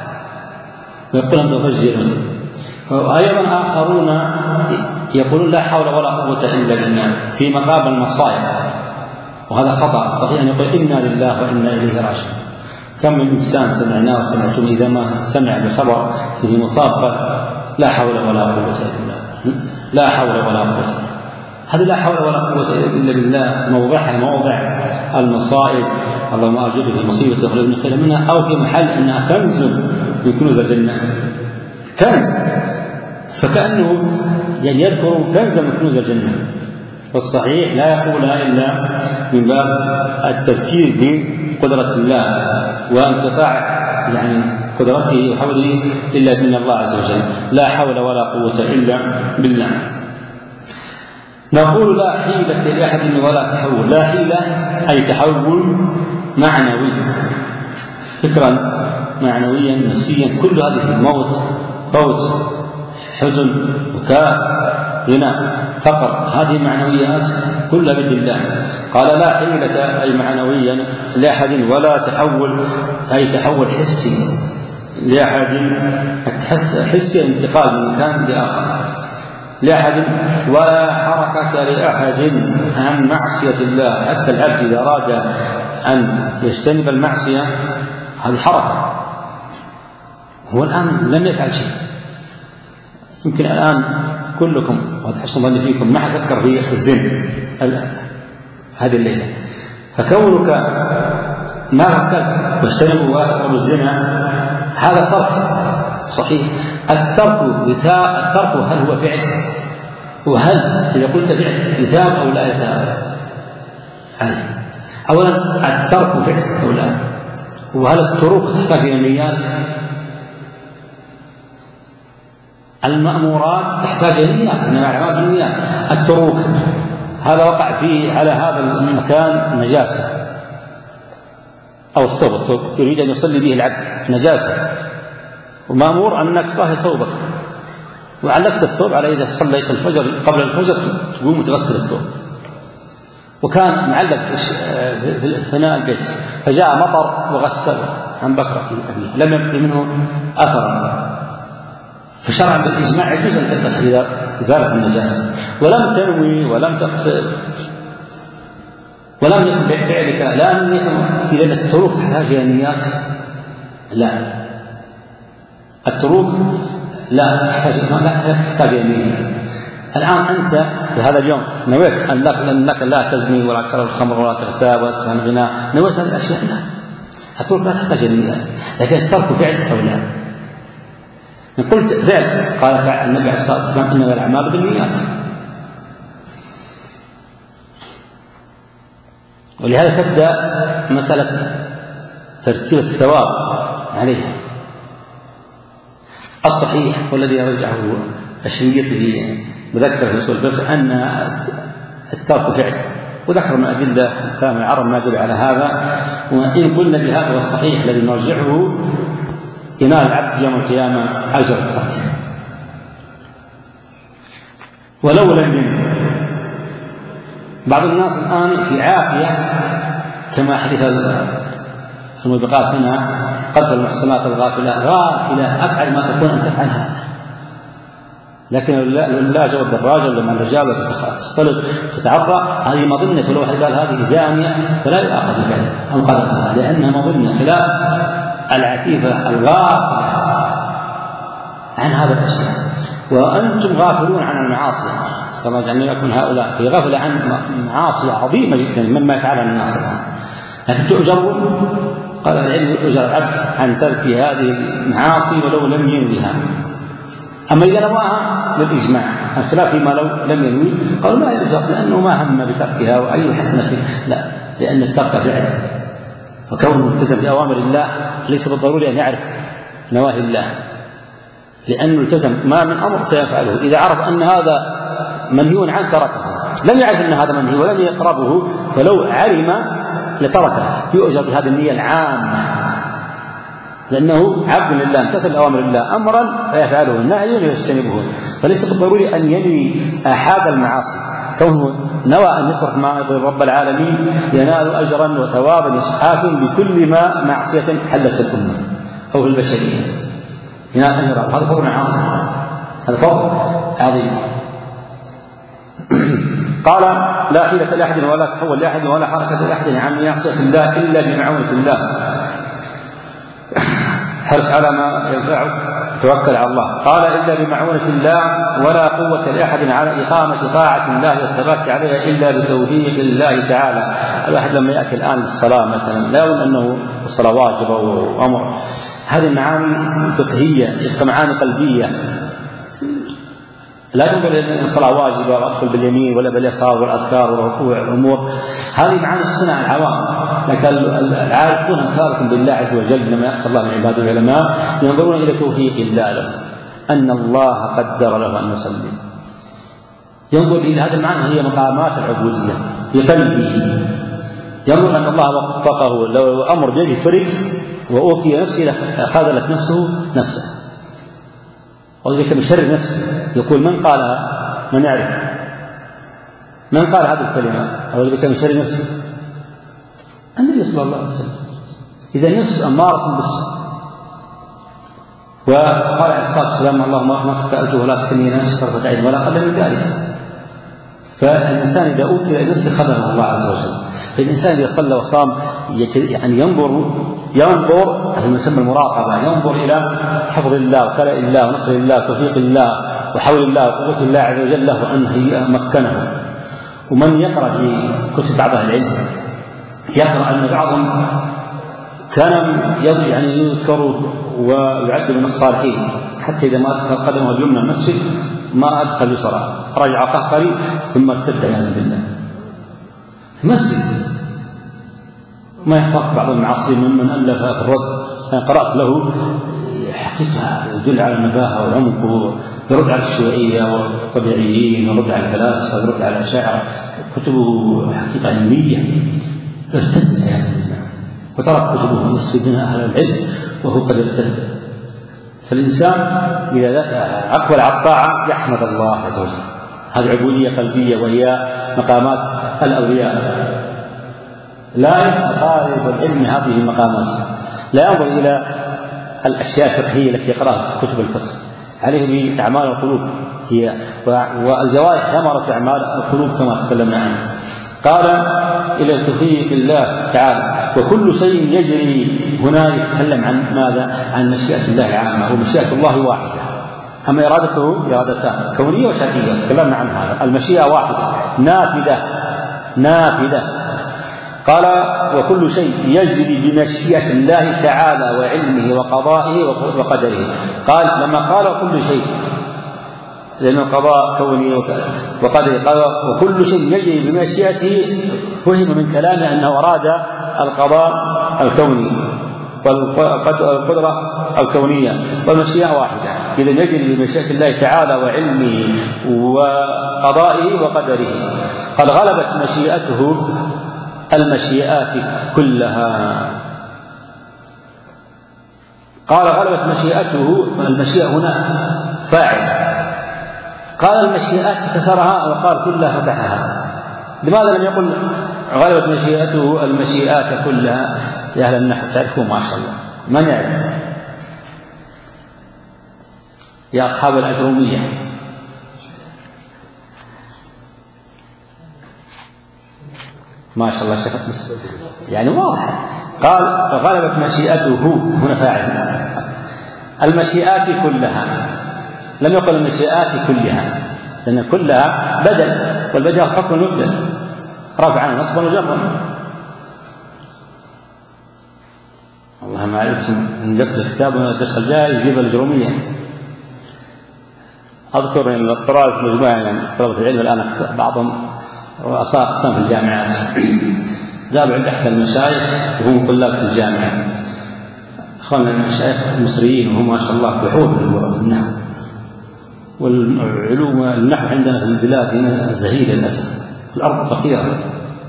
ويقول أن تفجر. وأيضا آخرون يقولون لا حول ولا قوة إلا بالله في مقام المصائب، وهذا خطأ. الصحيح أن يقول إنا لله وإنا إليه راجعون. كم من إنسان سمعناه وسمعتم إذا ما سمع بخبر فيه مصاب لا حول ولا قوة إلا بالله، لا حول ولا قوة. هذه لا حول ولا قوة إلا بالله موضعها موضع المصائب، اللهم أجره في مصيبة يخرج من خير منها، أو في محل أنها كنز من كنوز الجنة، كنز، فكأنه يعني يذكر كنزا من كنوز الجنة. والصحيح لا يقولها إلا من باب التذكير بقدرة الله وانقطاع يعني قدرته وحوله إلا من الله عز وجل، لا حول ولا قوة إلا بالله. نقول لا حيلة لأحد ولا تحول. لا حيلة أي تحول معنوي، فكرا معنويا نفسيا، كل هذه الموت، فوت، حزن، بكاء، غنى فقر، هذه معنويات كلها بيد الله. قال لا حيلة أي معنويا لأحد ولا تحول أي تحول حسي لأحد، حسي انتقال من مكان لآخر لأحد، ولا حركة لأحد عن معصية الله. حتى العبد إذا أراد أن يجتنب المعصية هذه حركة، هو الآن لم يفعل شيء. يمكن الآن كلكم وهذا حسن ظني فيكم ما حفكر في الزنا هذه الليلة، فكونك ما فكرت واجتنبوا وأقربوا الزنا هذا ترك صحيح. الترك الترك هل هو فعل؟ وهل إذا قلت فعل يثاب أو لا يثاب عليه؟ أولا الترك فعل أو لا؟ وهل التروك تحتاج إلى نيات؟ المأمورات تحتاج إلى نيات، إنما الأعمال بالنيات. التروك هذا وقع فيه على هذا المكان نجاسة أو الثوب، الثوب يريد أن يصلي به العبد نجاسة، ومأمور أنك تطهر ثوبك، وعلقت الثوب على إذا صليت الفجر قبل الفجر تقوم وتغسل الثوب، وكان معلق في فناء البيت فجاء مطر وغسل عن بكرة أبيه لم يبقى منه أثرا، فشرعا بالإجماع يجوز أن تغسل إذا زالت النجاسة، ولم تنوي ولم تقصد ولم يكن بفعلك لا نية. إذا التروك تحتاج إلى نيات؟ لا، التروك لا تحتاج إلى نية. الآن أنت في هذا اليوم نويت أنك لا تزني ولا تشرب الخمر ولا تغتاب ولا تسمع الغناء، نويت هذه الأشياء، لا، التروك لا تحتاج إلى نيات. لكن الترك فعل أو لا؟ إن قلت فعل قال النبي عليه الصلاة والسلام إنما الأعمال بالنيات، ولهذا تبدأ مسألة ترتيب الثواب عليها. الصحيح والذي يرجعه الشنقيطي مذكر في أصول الفقه أن الترك فعل، وذكر من أدلة كلام العرب ما يدل على هذا. وإن قلنا بهذا والصحيح الذي نرجعه ينال العبد يوم القيامة أجر الترك ولو لم ينم. بعض الناس الآن في عافية كما حديث الموبقات هنا قذف المحصنات الغافلة، غافلة أبعد ما تكون أن تفعل هذا، لكن لا جود الراجل لما الرجال تختلط تتعرى هذه مظنة، ولو قال هذه زانية فلا يأخذ بها أو قذفها لأنها مظنة، خلاف العفيفة الغافلة عن هذا الأشياء. وأنتم غافلون عن المعاصي، كما جعلنا يكون هؤلاء في غفلة عن معاصي عظيمة جدا مما يفعلها الناس الآن، لكن تؤجرون. قال العلم يؤجر العبد عن ترك هذه المعاصي ولو لم ينويها. أما إذا نواها للإجماع، الخلاف فيما لو لم ينوي قالوا لا يؤجر لأنه ما هم بتركها وأي حسنة، لا، لأن الترك فعل، وكونه ملتزم بأوامر الله ليس بالضروري أن يعرف نواهي الله، لأنه التزم ما من أمر سيفعله إذا عرف أن هذا منهي عنه تركه، لم يعرف أن هذا منهي ولم يقربه فلو علم لتركه، يؤجر بهذه النية العامة لأنه عبد لله امتثل أوامر الله أمرا فيفعله، نهيا فيجتنبه، فليس بالضروري أن ينوي أحد المعاصي، كونه نوى أن يترك ما يرضي رب العالمين ينال أجرا وثوابا يسحاكم بكل ما معصية حلت الأمة أو في البشرية ينال أجرا، هذا فضل عظيم، هذا فضل عظيم. قال لا حيلة لأحد ولا تحول لأحد ولا حركة لأحد عن معصية الله إلا بمعونة الله، حرص على ما ينفعك، توكل على الله. قال إلا بمعونة الله ولا قوة لأحد على إقامة طاعة الله والثبات عليها إلا بتوفيق الله تعالى. الواحد لما يأتي الآن للصلاة مثلا لا يقول أنه الصلاة واجبة وأمر، هذه معاني فقهية، يبقى معاني قلبية، لا يقول أن الصلاة واجبة وأدخل باليمين ولا باليسار والأذكار والركوع والأمور، هذه معاني تصنع العوام، لكن العارفون أمثالكم بالله عز وجل لما يأخذ الله من عباده العلماء ينظرون إلى توفيق الله له، أن الله قدر له أن يصلي، ينظر إلى هذا المعنى، هي مقامات العبودية بقلبه، ينظر أن الله وفقه، لو أمر بيده فرق وأوكي نفسه خاذلت نفسه نفسه، وذلك بشر نفسه. يقول من قالها من يعرف من قال هذه الكلمة أو اللي كان شر نفسه؟ النبي صلى الله عليه وسلم. إذا نفس أمارة بالسوء. وقال عليه الصلاة والسلام اللهم رحمتك أرجو ولا تكلني نفسي طرفة عين ولا أقل من ذلك. فالإنسان إذا أوكل إلى نفسه خدمه الله عز وجل. فالإنسان إذا صلى وصام يعني ينظر ينظر هذا يسمى المراقبة، ينظر إلى حفظ الله وكلاء الله ونصر الله وتوفيق الله وحول الله وقوة الله عز وجل له أن مكنه. ومن يقرأ في كتب بعض العلم يقرأ أن بعضهم كان يعني يذكر ويعد من الصالحين حتى إذا ما أدخل قدمه اليمنى المسجد ما أدخل يسرى رجع قهقري ثم ارتد عياذا بالله مسجد. ما يحفظ بعض المعاصرين ممن ألف في الرد أنا قرأت له حقيقة يدل على النباهة والعمق، يرد على الشيوعية والطبيعيين ويرد على الفلاسفة ويرد على الأشاعرة، كتبه حقيقة علمية. ارتد عياذا بالله وترك كتبه يصفي بنا أهل العلم وهو قد ارتد. فالإنسان إذا أقبل على الطاعة يحمد الله عز وجل. هذه عبودية قلبية وهي مقامات الأولياء. لا ينسى طالب العلم هذه المقامات، لا ينظر إلى الأشياء الفقهية التي يقرأها في كتب الفقه، عليه بأعمال القلوب هي والجوارح ثمرة أعمال القلوب كما تكلمنا عنه. قال إلى توفيق الله تعالى وكل شيء يجري. هنا يتكلم عن ماذا؟ عن مشيئة الله العامة، ومشيئة الله واحدة، أما إرادته إرادتان كونية وشرعية تكلمنا عن هذا. المشيئة واحدة نافذة نافذة. قال وكل شيء يجري بمشيئة الله تعالى وعلمه وقضائه وقدره. قال لما قال كل شيء لأنه قضاء كوني وقدر، قال وكل شيء يجري بمشيئته فهم من كلامه أنه أراد القضاء الكوني والقدرة الكونية والمشيئة واحدة. إذا يجري بمشيئة الله تعالى وعلمه وقضائه وقدره. قال غلبت مشيئته المشيئات كلها. قال غلبت مشيئته، المشيئة هنا فاعل. قال المشيئات كسرها وقال كلها فتحها. لماذا لم يقل غلبت مشيئته المشيئات كلها؟ يا أهل النحو تعرفون ما شاء الله، من يعرف؟ يا أصحاب الأجرومية ما شاء الله شيخ يعني واضح. قال غلبت مشيئته هنا فاعل المشيئات كلها، لم يقل المشيئات كلها لأن كلها بدل، والبدل حكم المبدل رفعا نصبا وجرا. والله ما عرفت من قبل الكتاب الدرس الجاي يجيب الأجرومية. أذكر أن الطلاب في مجموعة يعني طلبة العلم الآن بعضهم رؤساء أقسام في الجامعات ذهبوا عند أحد المشايخ وهم طلاب في الجامعة، أخواننا المشايخ المصريين وهم ما شاء الله بحور في النحو والعلوم. النحو عندنا في البلاد هنا زهيد للأسف، الأرض فقيرة.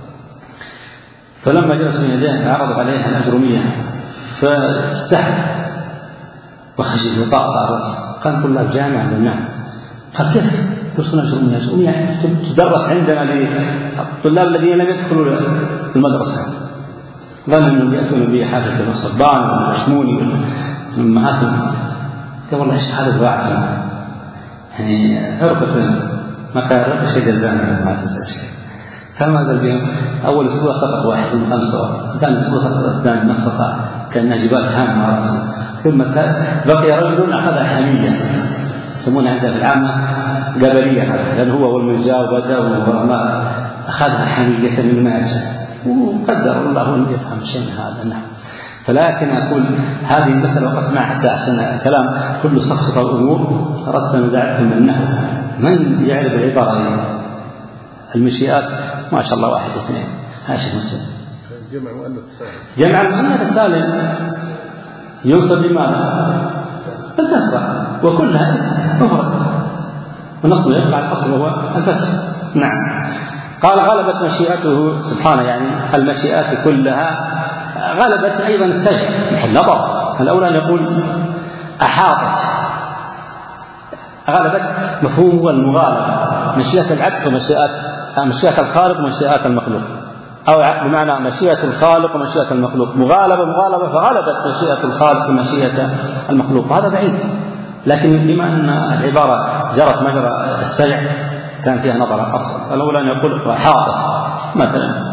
فلما جلس من يديه عرض عليه الأجرومية فاستحى وخشي وطاطا الرأس. قال طلاب جامعة للنحو. قال كيف تدرسون أجرومية؟ أجرومية تدرس عندنا للطلاب الذين لم يدخلوا في المدرسة. ظن أنهم يأتون به حافظ الصبان والمشموني والأمهات. قال والله إيش هذا الواعي يعني عرفت ما كان شيء جزانا ما تنسى شيء. فما زال بهم أول أسبوع سقط واحد من خمسة، ثاني أسبوع سقط الثاني ما استطاع كأنها جبال هامة على رأسه. ثم بقي رجل أخذ حامية يسمونها عندنا في العامة قبلية، لأن هو والملجاء وبدأ وما أخذها حامية من الماء وقدر الله أن يفهم شيء هذا. نعم. فلكن أقول هذه المسألة وقت ما حتى عشان كلام كل سقط الأمور أردت أن أدعكم من النحو. من يعرف العبارة المشيئات ما شاء الله واحد اثنين هاشم مسلم. جمع مؤنث سالم. جمع مؤنث سالم ينصب بماذا؟ بالكسرة وكلها اسم مفرد والنصب يقع الأصل وهو الفتح. نعم. قال غلبت مشيئته سبحانه يعني المشيئات كلها. غلبت أيضا السجع النظر. الأولى أن يقول أحاطت. غلبت مفهوم المغالبة مشيئة العبد ومشيئة مشيئة الخالق ومشيئة المخلوق، أو بمعنى مشيئة الخالق ومشيئة المخلوق، مغالبة مغالبة فغلبت مشيئة الخالق ومشيئة المخلوق، هذا بعيد. لكن بما أن العبارة جرت مجرى السجع كان فيها نظر أصلا. الأولى أن يقول وحاطت مثلا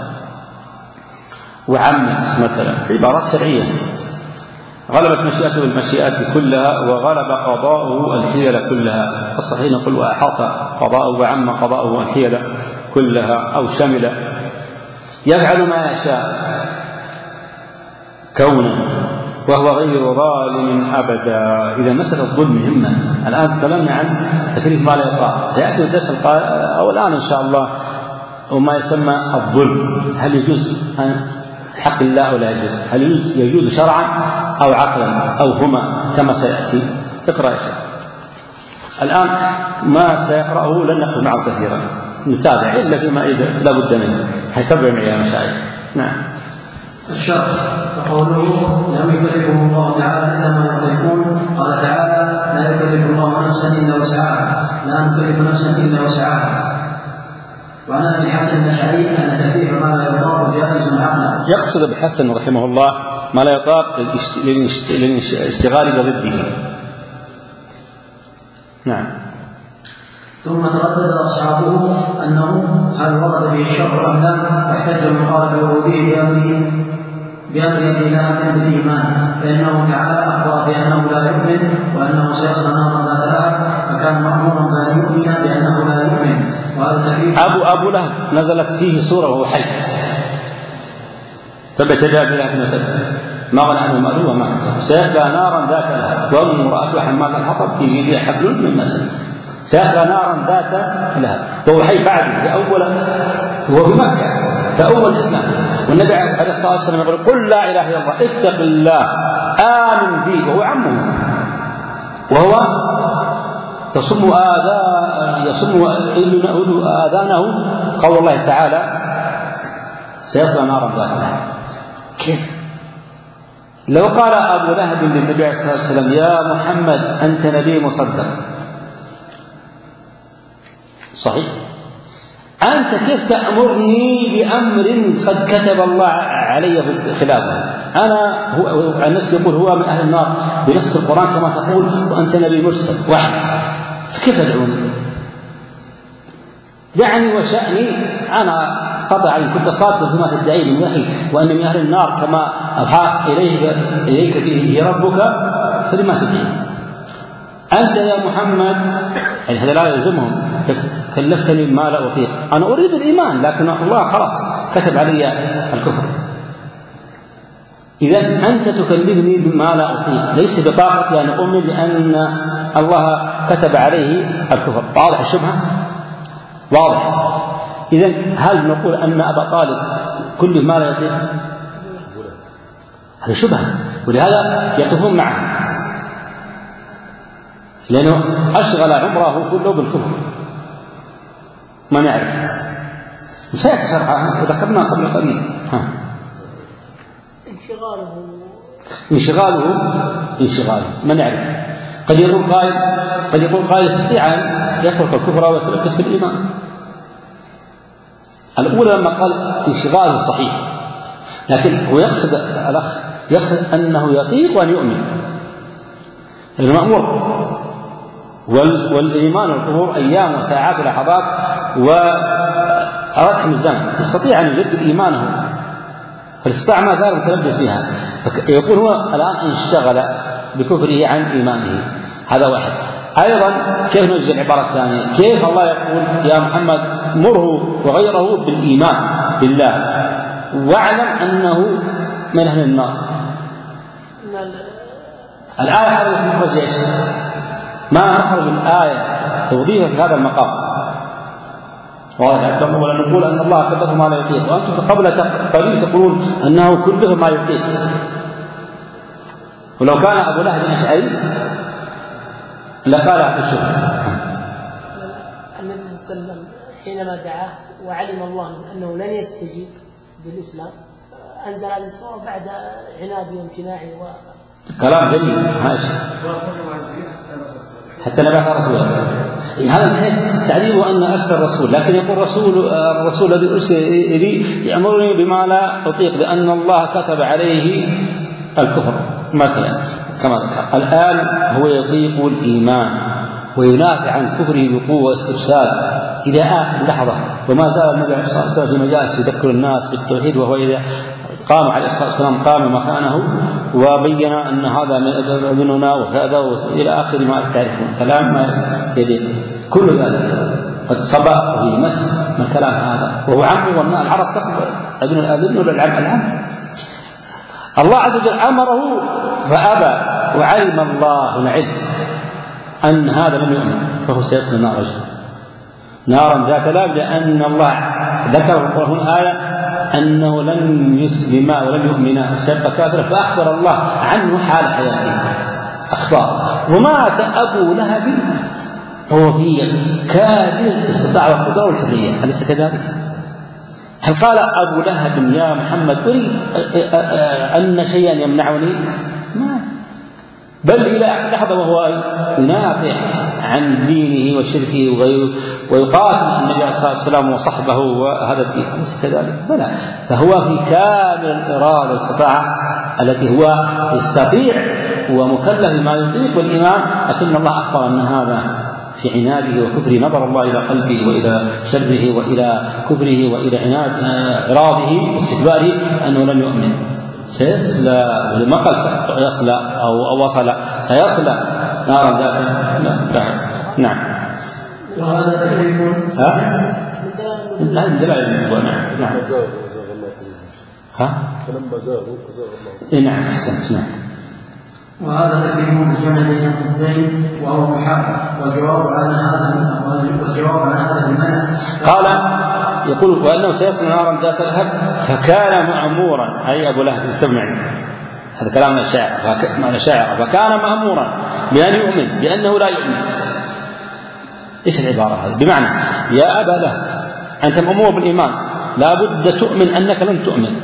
وعمت مثلا، عبارات سرعية. غلبت مشيئته المشيئات كلها وغلب قضاؤه الحيل كلها. الصحيح نقول وأحاط قضاؤه وعم قضاؤه الحيل كلها أو شمل. يفعل ما يشاء كونا وهو غير ظالم أبدا. إذا مسألة الظلم مهمة. الآن تكلمنا عن تكليف ما لا يطاق، سيأتي الدرس أو الآن إن شاء الله وما يسمى الظلم، هل يجوز حق الله أو لا يجوز؟ هل يجوز شرعا أو عقلا أو هما كما سيأتي؟ اقرأ يا شيخ. الآن ما سيقرأه لن نقف معه كثيرا، نتابع إلا فيما إذا لا بد منه، حيتبع معي يا مشايخ. نعم. الشرط وقوله لم يكلفهم الله تعالى إلا ما يطيقون. قال تعالى لا يكلف الله نفسا إلا وسعها، لا نكلف نفسا إلا وسعها. وعن ابي حسن الاشعري ان تكليف ما لا يطاق جائز عقلا. يقصد ابن حسن رحمه الله ما لا يطاق للاشتغال بضده. نعم. ثم تردد اصحابه انه هل ورد به الشرع ام لا، فاحتج من قال بالوضوء بامر بامر لا يؤمن بالايمان، فانه تعالى اخبر بانه لا يؤمن وانه سيصل نارا ذات لهب، فكان مامورا بان يؤمن بانه لا يؤمن. وهذا تكليف ابو ابو لهب نزلت فيه سوره وهو حي، تبت يدا ابي لهب وتب ما غنى عنه ماله وما كسب، سيصلى نارا ذات لهب وامراته حمالة الحطب في جيدها حبل من مسد. سيصلى نارا ذات لهب وهو حي بعد في اول وهو بمكه في اول الاسلام، والنبي عليه الصلاه والسلام يقول قل لا اله الا الله اتق الله امن بي، وهو عمه وهو تصم آذان يصم آذانه قول الله تعالى سيصلى نارا ذات لهب. كيف لو قال أبو لهب للنبي عليه الصلاة والسلام يا محمد أنت نبي مصدق، صحيح، أنت كيف تأمرني بأمر قد كتب الله علي خلافه؟ أنا هو عن نفسي يقول هو من أهل النار بنص القرآن كما تقول، وأنت نبي مرسل وحي، فكيف أدعوني؟ دعني وشأني أنا قطع إن كنت صادقا فيما تدعي من وحي وأن من أهل النار كما أوحى إليك إليك به ربك، فلما تدعي أنت يا محمد؟ يعني هذا لا يلزمهم، كلفتني بما لا أطيق، أنا أريد الإيمان لكن الله خلاص كتب علي الكفر. إذا أنت تكلفني بما لا أطيق، ليس بطاقتي أن أؤمن بأن الله كتب عليه الكفر. واضح الشبهة؟ واضح. إذا هل نقول أن أبا طالب كل ما لا يطيق؟ هذا شبهة، ولهذا يقفون معه لأنه أشغل عمره كله بالكفر. ما نعرف سيأتي شرحها وذكرنا قبل قليل. ها. انشغاله انشغاله انشغاله ما نعرف. قد يقول قائل قد يقول قائل يستطيع أن يترك الكفر ويتركز في الإيمان. الأولى لما قال انشغاله صحيح، لكن هو يقصد الأخ يقصد أنه يطيق أن يؤمن المأمور، والإيمان والقبور أيام وساعات ولحظات وأرقام الزمن، يستطيع أن يجدد إيمانه، فالاستطاع ما زال متلبس بها، فيقول هو الآن انشغل بكفره عن إيمانه. هذا واحد. أيضا كيف نوجد العبارة الثانية؟ كيف الله يقول يا محمد مره وغيره بالإيمان بالله واعلم أنه من أهل النار؟ الآية حرمت مخرج ايش؟ ما نخرج الآية توظيفها في هذا المقام. واضح يا عبد الله؟ ولا نقول أن الله كلفه ما لا يطيق، وأنتم قبل قليل تقولون أنه كله ما يطيق. ولو كان أبو لهب الأشعري لقال هذا الشيء. النبي صلى الله عليه وسلم حينما دعاه وعلم الله أنه لن يستجيب بالإسلام أنزل هذه السورة بعد عنادي وامتناعي و... كلام جميل. ماشي. حتى نبعث رسولا. هذا من تعليم أن أرسل الرسول، لكن يقول رسول الرسول الذي أرسل إلي يأمرني بما لا أطيق، لأن الله كتب عليه الكفر مثلا كما ذكر. الآن هو يطيق الإيمان وينافع عن كفره بقوة واستفساد إلى آخر لحظة، وما زال النبي عليه الصلاة والسلام في مجالس يذكر الناس بالتوحيد، وهو إذا قام عليه الصلاة والسلام قام مكانه وبين أن هذا مننا وهذا إلى آخر ما تعرفون كلام ما يدين. كل ذلك قد صبأ وفي مس من كلام هذا، وهو عمه، والناس العرب تقبل ابن الابن ولا العم العم. الله عز وجل أمره فأبى، وعلم الله العلم أن هذا لم يؤمن فهو سيصل نارا نارا ذات لهب، لأن الله ذكر في القرآن آية أنه لن يسلم ولن يؤمن سيبقى كافرا، فأخبر الله عنه حال حياته أخبار. ومات أبو لهب هو في كامل الاستطاعة والقدرة والحرية، أليس كذلك؟ هل قال أبو لهب يا محمد أريد أن شيئا يمنعني؟ ما، بل إلى آخر لحظة وهو ينافع عن دينه وشركه ويقاتل النبي عليه الصلاة والسلام وصحبه وهذا الدين، أليس كذلك؟ بلى، فهو في كامل الإرادة والاستطاعة التي هو يستطيع ومكلف بما يطيق والإيمان، لكن الله أخبر أن هذا في عناده وكفره نظر الله إلى قلبه وإلى شره وإلى كفره وإلى عناد إراده واستكباره أنه لم يؤمن سيصلى، ولما قال سيصلى أو وصل سيصلى نارا ذات. نعم. وهذا تكليف. ها؟ لا دلائل. نعم. نعم. ها؟ فلما زاغوا أزاغ الله. نعم أحسنت. نعم. وهذا تكليف بالجمع بين الضدين وهو محال، والجواب عن هذا والجواب عن هذا بمعنى قال يقول وأنه سيصل نارا ذات لهب فكان مأمورا، أي أبو لهب انتبه هذا كلام الشاعر معنى شاعر، فكان مأمورا بأن يؤمن بأنه لا يؤمن. إيش العبارة هذه؟ بمعنى يا أبا لهب أنت مأمور بالإيمان، لا بد تؤمن أنك لن تؤمن،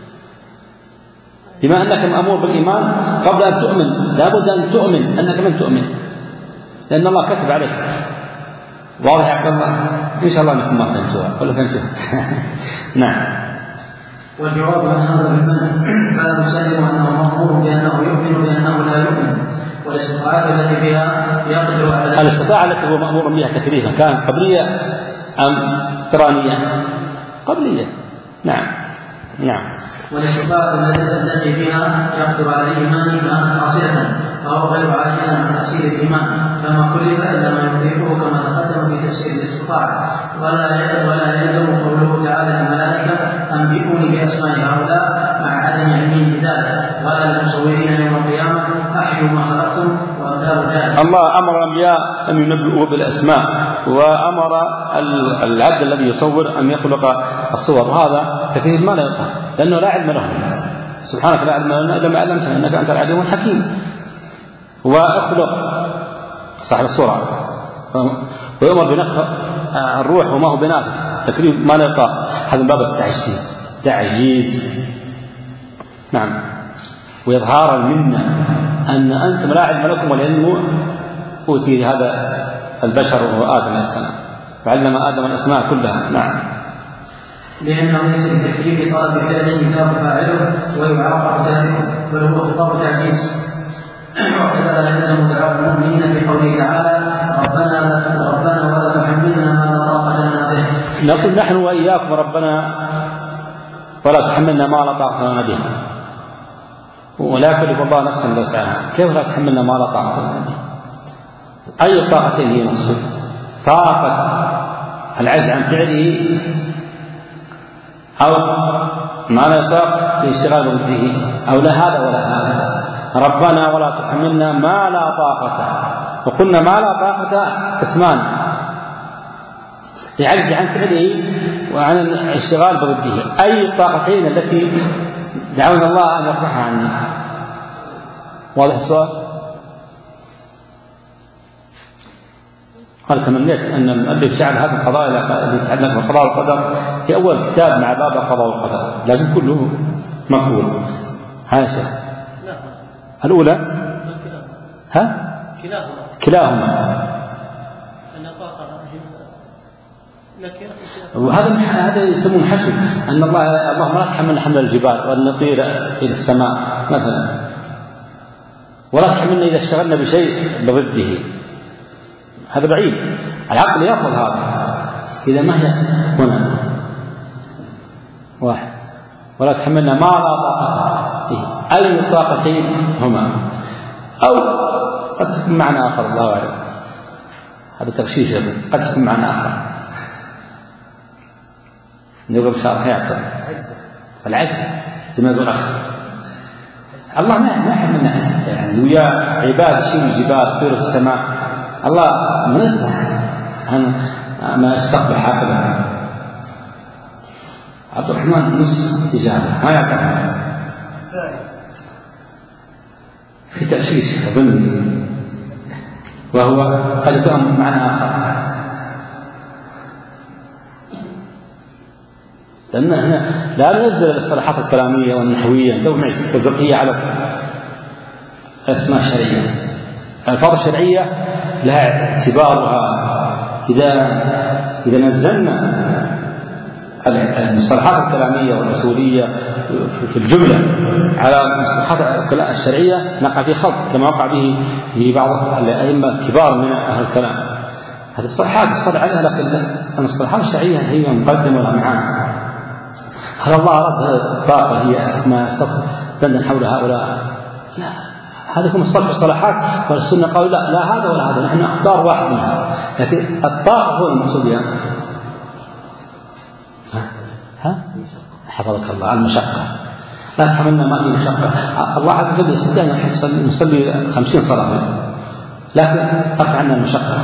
بما أنك مأمور بالإيمان قبل أن تؤمن لا بد أن تؤمن أنك لن تؤمن، لأن الله كتب عليك. واضح يا عبد الله؟ إن شاء الله أنكم ما فهمتوها ولا فهمتوها. نعم. والجواب عن هذا بالمعنى فلا نسلم أنه مأمور بأنه يؤمن بأنه لا يؤمن، والاستطاعة التي بها يقدر على ذلك. الاستطاعة التي هو مأمور بها تكليفا كانت قبلية أم ترانية؟ قبلية. نعم. نعم. والاستطاعة التي فيها يقدر على الإيمان كانت حاصلة، فهو غير عاجز عن تحصيل الإيمان كما كلف إلا ما يطيقه كما تقدم في تفسير الاستطاعة. ولا ولا يلزم قوله تعالى للملائكة أنبئوني بأسماء هؤلاء مع عدم علمهم بذلك، ولا للمصورين يوم القيامة أحيوا ما خلقتم وأمثال ذلك. الله أمر الأنبياء أن ينبئوا بالأسماء، وأمر العبد الذي يصور أن يخلق الصور، وهذا كثير ما لا يطهر لأنه لا علم له. سبحانك لا علم لنا إلا ما علمتنا إنك أنت العليم الحكيم. وأخلق صاحب الصورة ويؤمر بنفخ الروح وما هو بنافخ، تكريم ما لا يطاق، هذا من باب التعجيز تعجيز. نعم. وإظهار المنة أن أنتم لا علم لكم والعلم أوتي هذا البشر وهو آدم عليه السلام، فعلم آدم الأسماء كلها. نعم. لأنه ليس بتكليف طلب فعل يثاب فاعله ويعاقب تاركه، بل هو خطاب تعجيز. وكذا لا يلزم دعاء المؤمنين في قوله تعالى ربنا ربنا ولا تحملنا ما لا طاقة لنا به. نقول نحن وإياكم ربنا ولا تحملنا ما لا طاقة لنا به، ولا يكلف الله نفسا الا وسعها. كيف لا تحملنا ما لا طاقة لنا به؟ أي طاقتين هي نصف؟ طاقة العجز عن فعله أو ما لا يطاق في اشتغال ضده، أو لا هذا ولا هذا. ربنا ولا تحملنا ما لا طاقة، وقلنا ما لا طاقة اسمان لعجز عن فعله وعن الاشتغال بضده. أي الطاقتين التي دعونا الله أن يرفعها عنا؟ واضح السؤال؟ قال تمنيت أن المؤلف شعر هذه القضايا التي تتعلق بالقضاء والقدر في أول كتاب مع باب القضاء والقدر، لكن كله مقبول. ها يا شيخ الأولى ها كلاهما كلاهما. أن طاقة وهذا هذا يسمون حشو، أن الله اللهم لا تحملنا حمل الجبال وأن نطير إلى السماء مثلا، ولا تحملنا إذا اشتغلنا بشيء بضده. هذا بعيد، العقل يرفض هذا. إذا ما هي هنا واحد، ولا تحملنا ما لا طاقة به، أي الطاقتين هما، أو قد تكون معنى آخر الله أعلم، هذا تغشيش، قد تكون معنى آخر نقول شارك يعطل العجز زي ما يقول أخ. الله ما ما يحملنا عجز، يعني ويا عباد يشيلوا الجبال طيروا في السماء، الله منزه عن ما يستقبل حاقبا. عبد الرحمن نص إجابة ما يعطل في تأشيش أظن، وهو قد يكون معنى آخر، لأن هنا لا ننزل الاصطلاحات الكلامية والنحوية والفقهية على الأسماء الشرعية. الألفاظ الشرعية لها اعتبارها. إذا إذا نزلنا المصطلحات الكلامية والأصولية في الجملة على المصطلحات الشرعية نقع في خلط، كما وقع به في بعض الأئمة كبار من أهل الكلام. هذه الصطلحات تصطلح عليها، لكن المصطلحات الشرعية هي مقدمة ولها معاني. هل الله أراد الطاقة هي ما دندن حول هؤلاء؟ لا، هذه هم الصلاحات، والسنة قالوا لا لا هذا ولا هذا، نحن نختار واحد منها، لكن الطاقة هو المقصود يعني. ها ها حفظك الله، المشقة لا تحملنا ما في مشقة. الله عز وجل يستطيع أن نصلي خمسين صلاة، لكن أرفع عنا المشقة.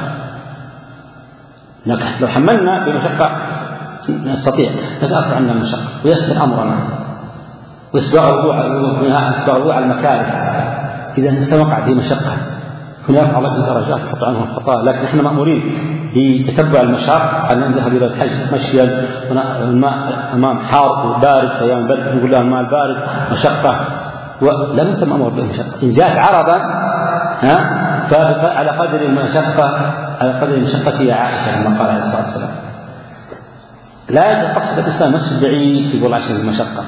لكن لو حملنا بمشقة نستطيع، لكن أرفع عنا المشقة ويسر أمرنا، وإسباغ الوضوء على المكاره. إذا الإنسان وقع في مشقة كنا يرفع الله بالدرجات ويحط عنه الخطأ، لكن نحن مأمورين بتتبع المشاق، أن نذهب إلى الحج مشيا، الماء أمام حار وبارد في أيام البرد نقول له الماء البارد مشقة، ولم أنت مأمور بالمشقة. إن جاءت عرضا ها فعلى قدر المشقة، على قدر المشقة يا عائشة كما قال عليه الصلاة والسلام. لا يتقصد الإنسان مسجد بعيد يقول عشان المشقة،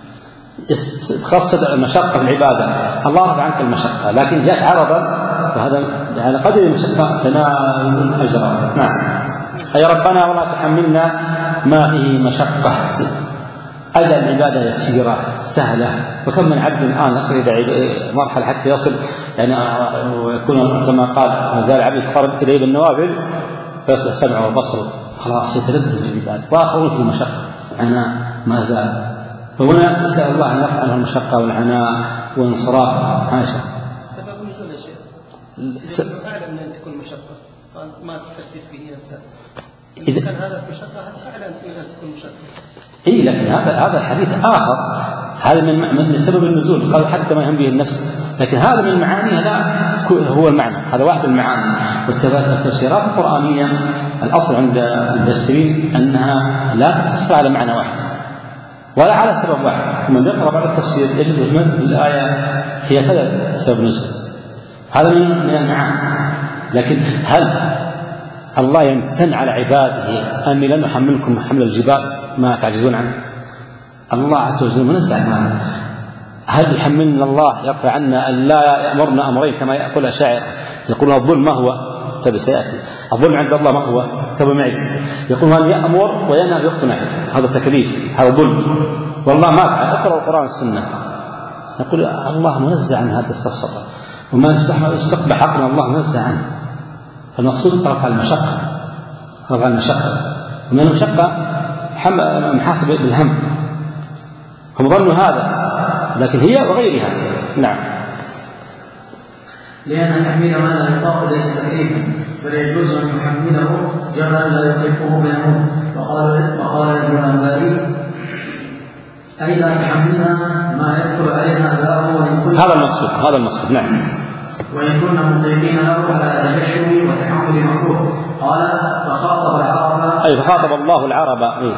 تقصد المشقة في العبادة، الله رفع عنك المشقة، لكن جاءت عرضا فهذا على قدر المشقة تنال الأجر. نعم. أي ربنا ولا تحملنا ما فيه مشقة، أجل العبادة يسيرة سهلة. وكم من عبد الآن يصل إلى مرحلة حتى يصل يعني ويكون كما قال ما زال عبد يتقرب إليه بالنوافل فيصبح سمعه وبصره خلاص يتردد العبادة، وآخرون في مشقة عناء ما زال. فهنا نسأل الله أن يرفع عنه المشقة والعناء والانصراف. حاشا. سبب نزول الشيء أعلم من أن تكون مشقة ما تكتف به نفسه. إذا كان هذا مشقة هذا أعلم من أن تكون مشقة. إيه، لكن هذا هذا حديث آخر، هذا من من سبب النزول قالوا حتى ما يهم به النفس، لكن هذا من معاني، هذا هو المعنى، هذا واحد من المعاني. والتفسيرات القرآنية الأصل عند المفسرين أنها لا تقتصر على معنى واحد ولا على سبب واحد. من يقرأ بعد التفسير يجد الآية هي كذا سبب نزول، هذا من المعاني. لكن هل الله يمتن على عباده أني لن أحملكم حمل الجبال ما تعجزون عنه؟ الله عز وجل منزع عنه. هل يحملنا الله يرفع عنا أن لا يأمرنا أمرين كما يقول الشاعر، يقول الظلم ما هو تبي سيأتي، الظلم عند الله ما هو تبي معي، يقول من يأمر وينهى يقتنع، هذا تكليف، هذا ظلم، والله ما فعل. اقرأ القرآن والسنة يقول الله منزع عن هذا السفسطة، وما يستقبح عقلنا الله منزع عنه. فالمقصود رفع المشقة، رفع المشقة، ومن المشقة محاسب بالهم، هم ظنوا هذا لكن هي وغيرها. نعم. لأن تحميل ما لا يطاق ليس تكليفا، بل يجوز أن يحمله جبلا لا يطيقه بالموت. وقال وقال ابن الأنباري أي لا تحملنا ما يدخل علينا أداؤه، هذا المقصود، هذا المقصود. نعم. وإن كنا مطيقين له على تبشر وتحمل مكروه. قال فخاطب العرب، أي فخاطب الله العرب. أي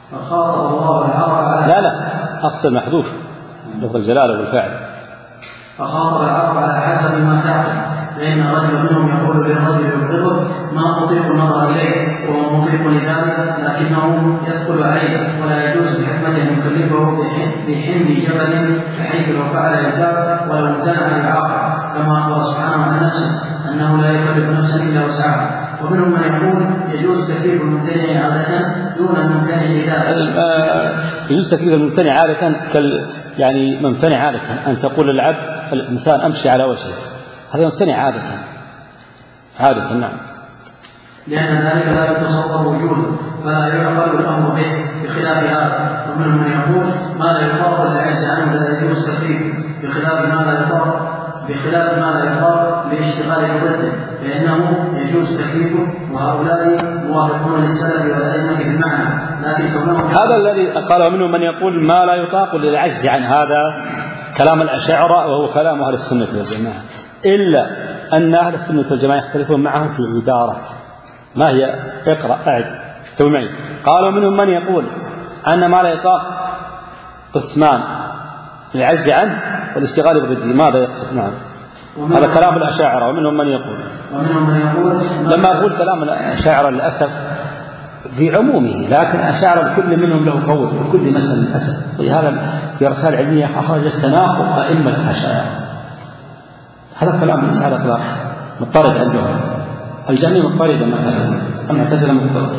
فخاطب الله العرب على لا لا أصل محذوف لفظ الجلالة والفاعل. فخاطب العرب على حسب ما تعقل، فإن الرجل منهم يقول للرجل يبغضه ما أطيق النظر إليه وهو مطيق لذلك، لكنه يثقل عليه ولا يجوز بحكمة أن يكلفه بحمل جبل بحيث لو فعل يثاب ولو امتنع للعاقل، كما أخبر سبحانه عن نفسه أنه لا يكلف نفسا إلا وسعها. ومنهم من يقول يجوز تكليف الممتنع عادة دون الممتنع لذاته. يجوز تكليف الممتنع عادة يعني ممتنع عادة أن تقول للعبد الإنسان أمشي على وجهك، هذا يمتنع عادة عادة نعم، لأن ذلك لا يتصور وجوده فلا يعقل الأمر به بخلاف هذا. ومنهم من يقول ما لا يطاق للعجز عنه لا يجوز تكليفه بخلاف ما لا يطاق بخلاف ما لا يطاق لاشتغال بضده فإنه يجوز تكليفه، وهؤلاء موافقون للسلف والأئمة بالمعنى. لكن هذا الذي قال منهم من يقول ما لا يطاق للعجز عن هذا كلام الأشاعرة وهو كلام أهل السنة والجماعة، إلا أن أهل السنة والجماعة يختلفون معهم في عبارة ما هي اقرأ أعد تومعي. قالوا منهم من يقول أن ما لا يطاق قسمان العجز عنه والاشتغال بضده، ماذا يقصد؟ نعم هذا كلام الأشاعرة. ومنهم من يقول ومنهم من يقول لما أقول كلام الأشاعرة للأسف في عمومه، لكن أشاعرة كل منهم له قول في كل مسألة للأسف، ولهذا في رسالة علمية أخرجت تناقض أئمة الأشاعرة. هذا كلام ليس على إطلاق مضطرد عندهم، الجميع مضطردة مثلا، المعتزلة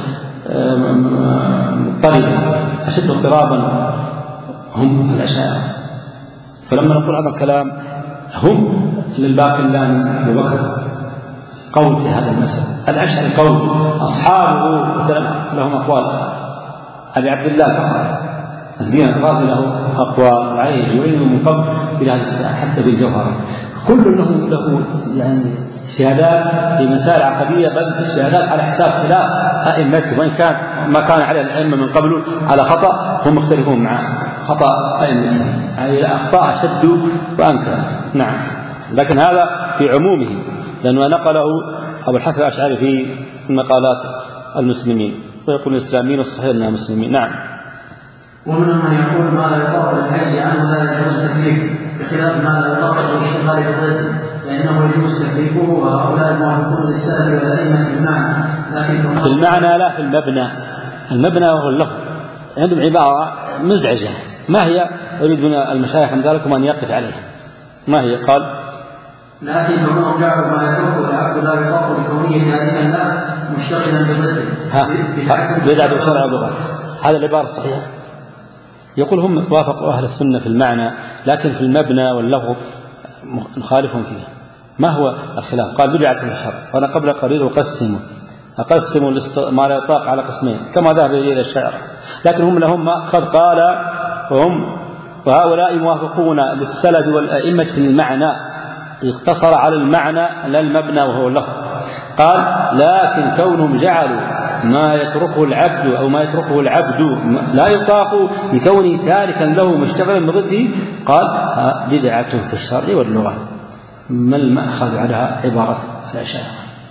مضطردة أشد اضطرابا هم الأشاعرة. فلما نقول هذا الكلام هم للباقلاني أبو بكر قول في هذا المسألة، الأشعري قول، أصحابه مثلا لهم أقوال، أبي عبد الله الفخر الدين الرازي له أقوال وعيه يعينه من قبل إلى هذه الساعة حتى بالجوهر، كل له له يعني شهادات في مسائل عقدية، بل الشهادات على حساب خلاف أئمته، وإن كان ما كان على الأئمة من قبل على خطأ هم مختلفون مع خطأ أئمته، يعني أخطاء أشد وأنكر. نعم لكن هذا في عمومه، لأنه نقله أبو الحسن الأشعري في مقالات المسلمين ويقول الإسلاميين والصحيح أنها مسلمين. نعم. ومنهم من يقول ما لا يطاق العجز عنه لا يجوز تكليفه بخلاف ما لا يطاق الاشتغال بضده فإنه يجوز تكليفه، وهؤلاء موافقون للسلف والأئمة بالمعنى، لكن بالمعنى لا في المبنى. المبنى وهو اللفظ عندهم عبارة مزعجة، ما هي؟ أريد من المشايخ من ذلك أن يقف عليها، ما هي؟ قال لكن كونهم جعلوا ما يتركه العبد لا يطاق لكونه ذلك لا مشتغلا بضده بدعة بشرع اللغة. هذا العبارة صحيحة. يقول هم وافقوا أهل السنة في المعنى، لكن في المبنى واللفظ نخالفهم فيه. ما هو الخلاف؟ قال بدعة الشرع، وأنا قبل قليل أقسم أقسم ما لا يطاق على قسمين كما ذهب إلى الشاعر، لكن هم لهم قد قال وهم وهؤلاء موافقون للسلف والأئمة في المعنى، اقتصر على المعنى لا المبنى وهو اللفظ. قال لكن كونهم جعلوا ما يتركه العبد أو ما يتركه العبد لا يطاق لكونه تاركا له مشتغلا بضده، قال بدعة في الشرع واللغة. ما المأخذ على عبارة الأشاعرة؟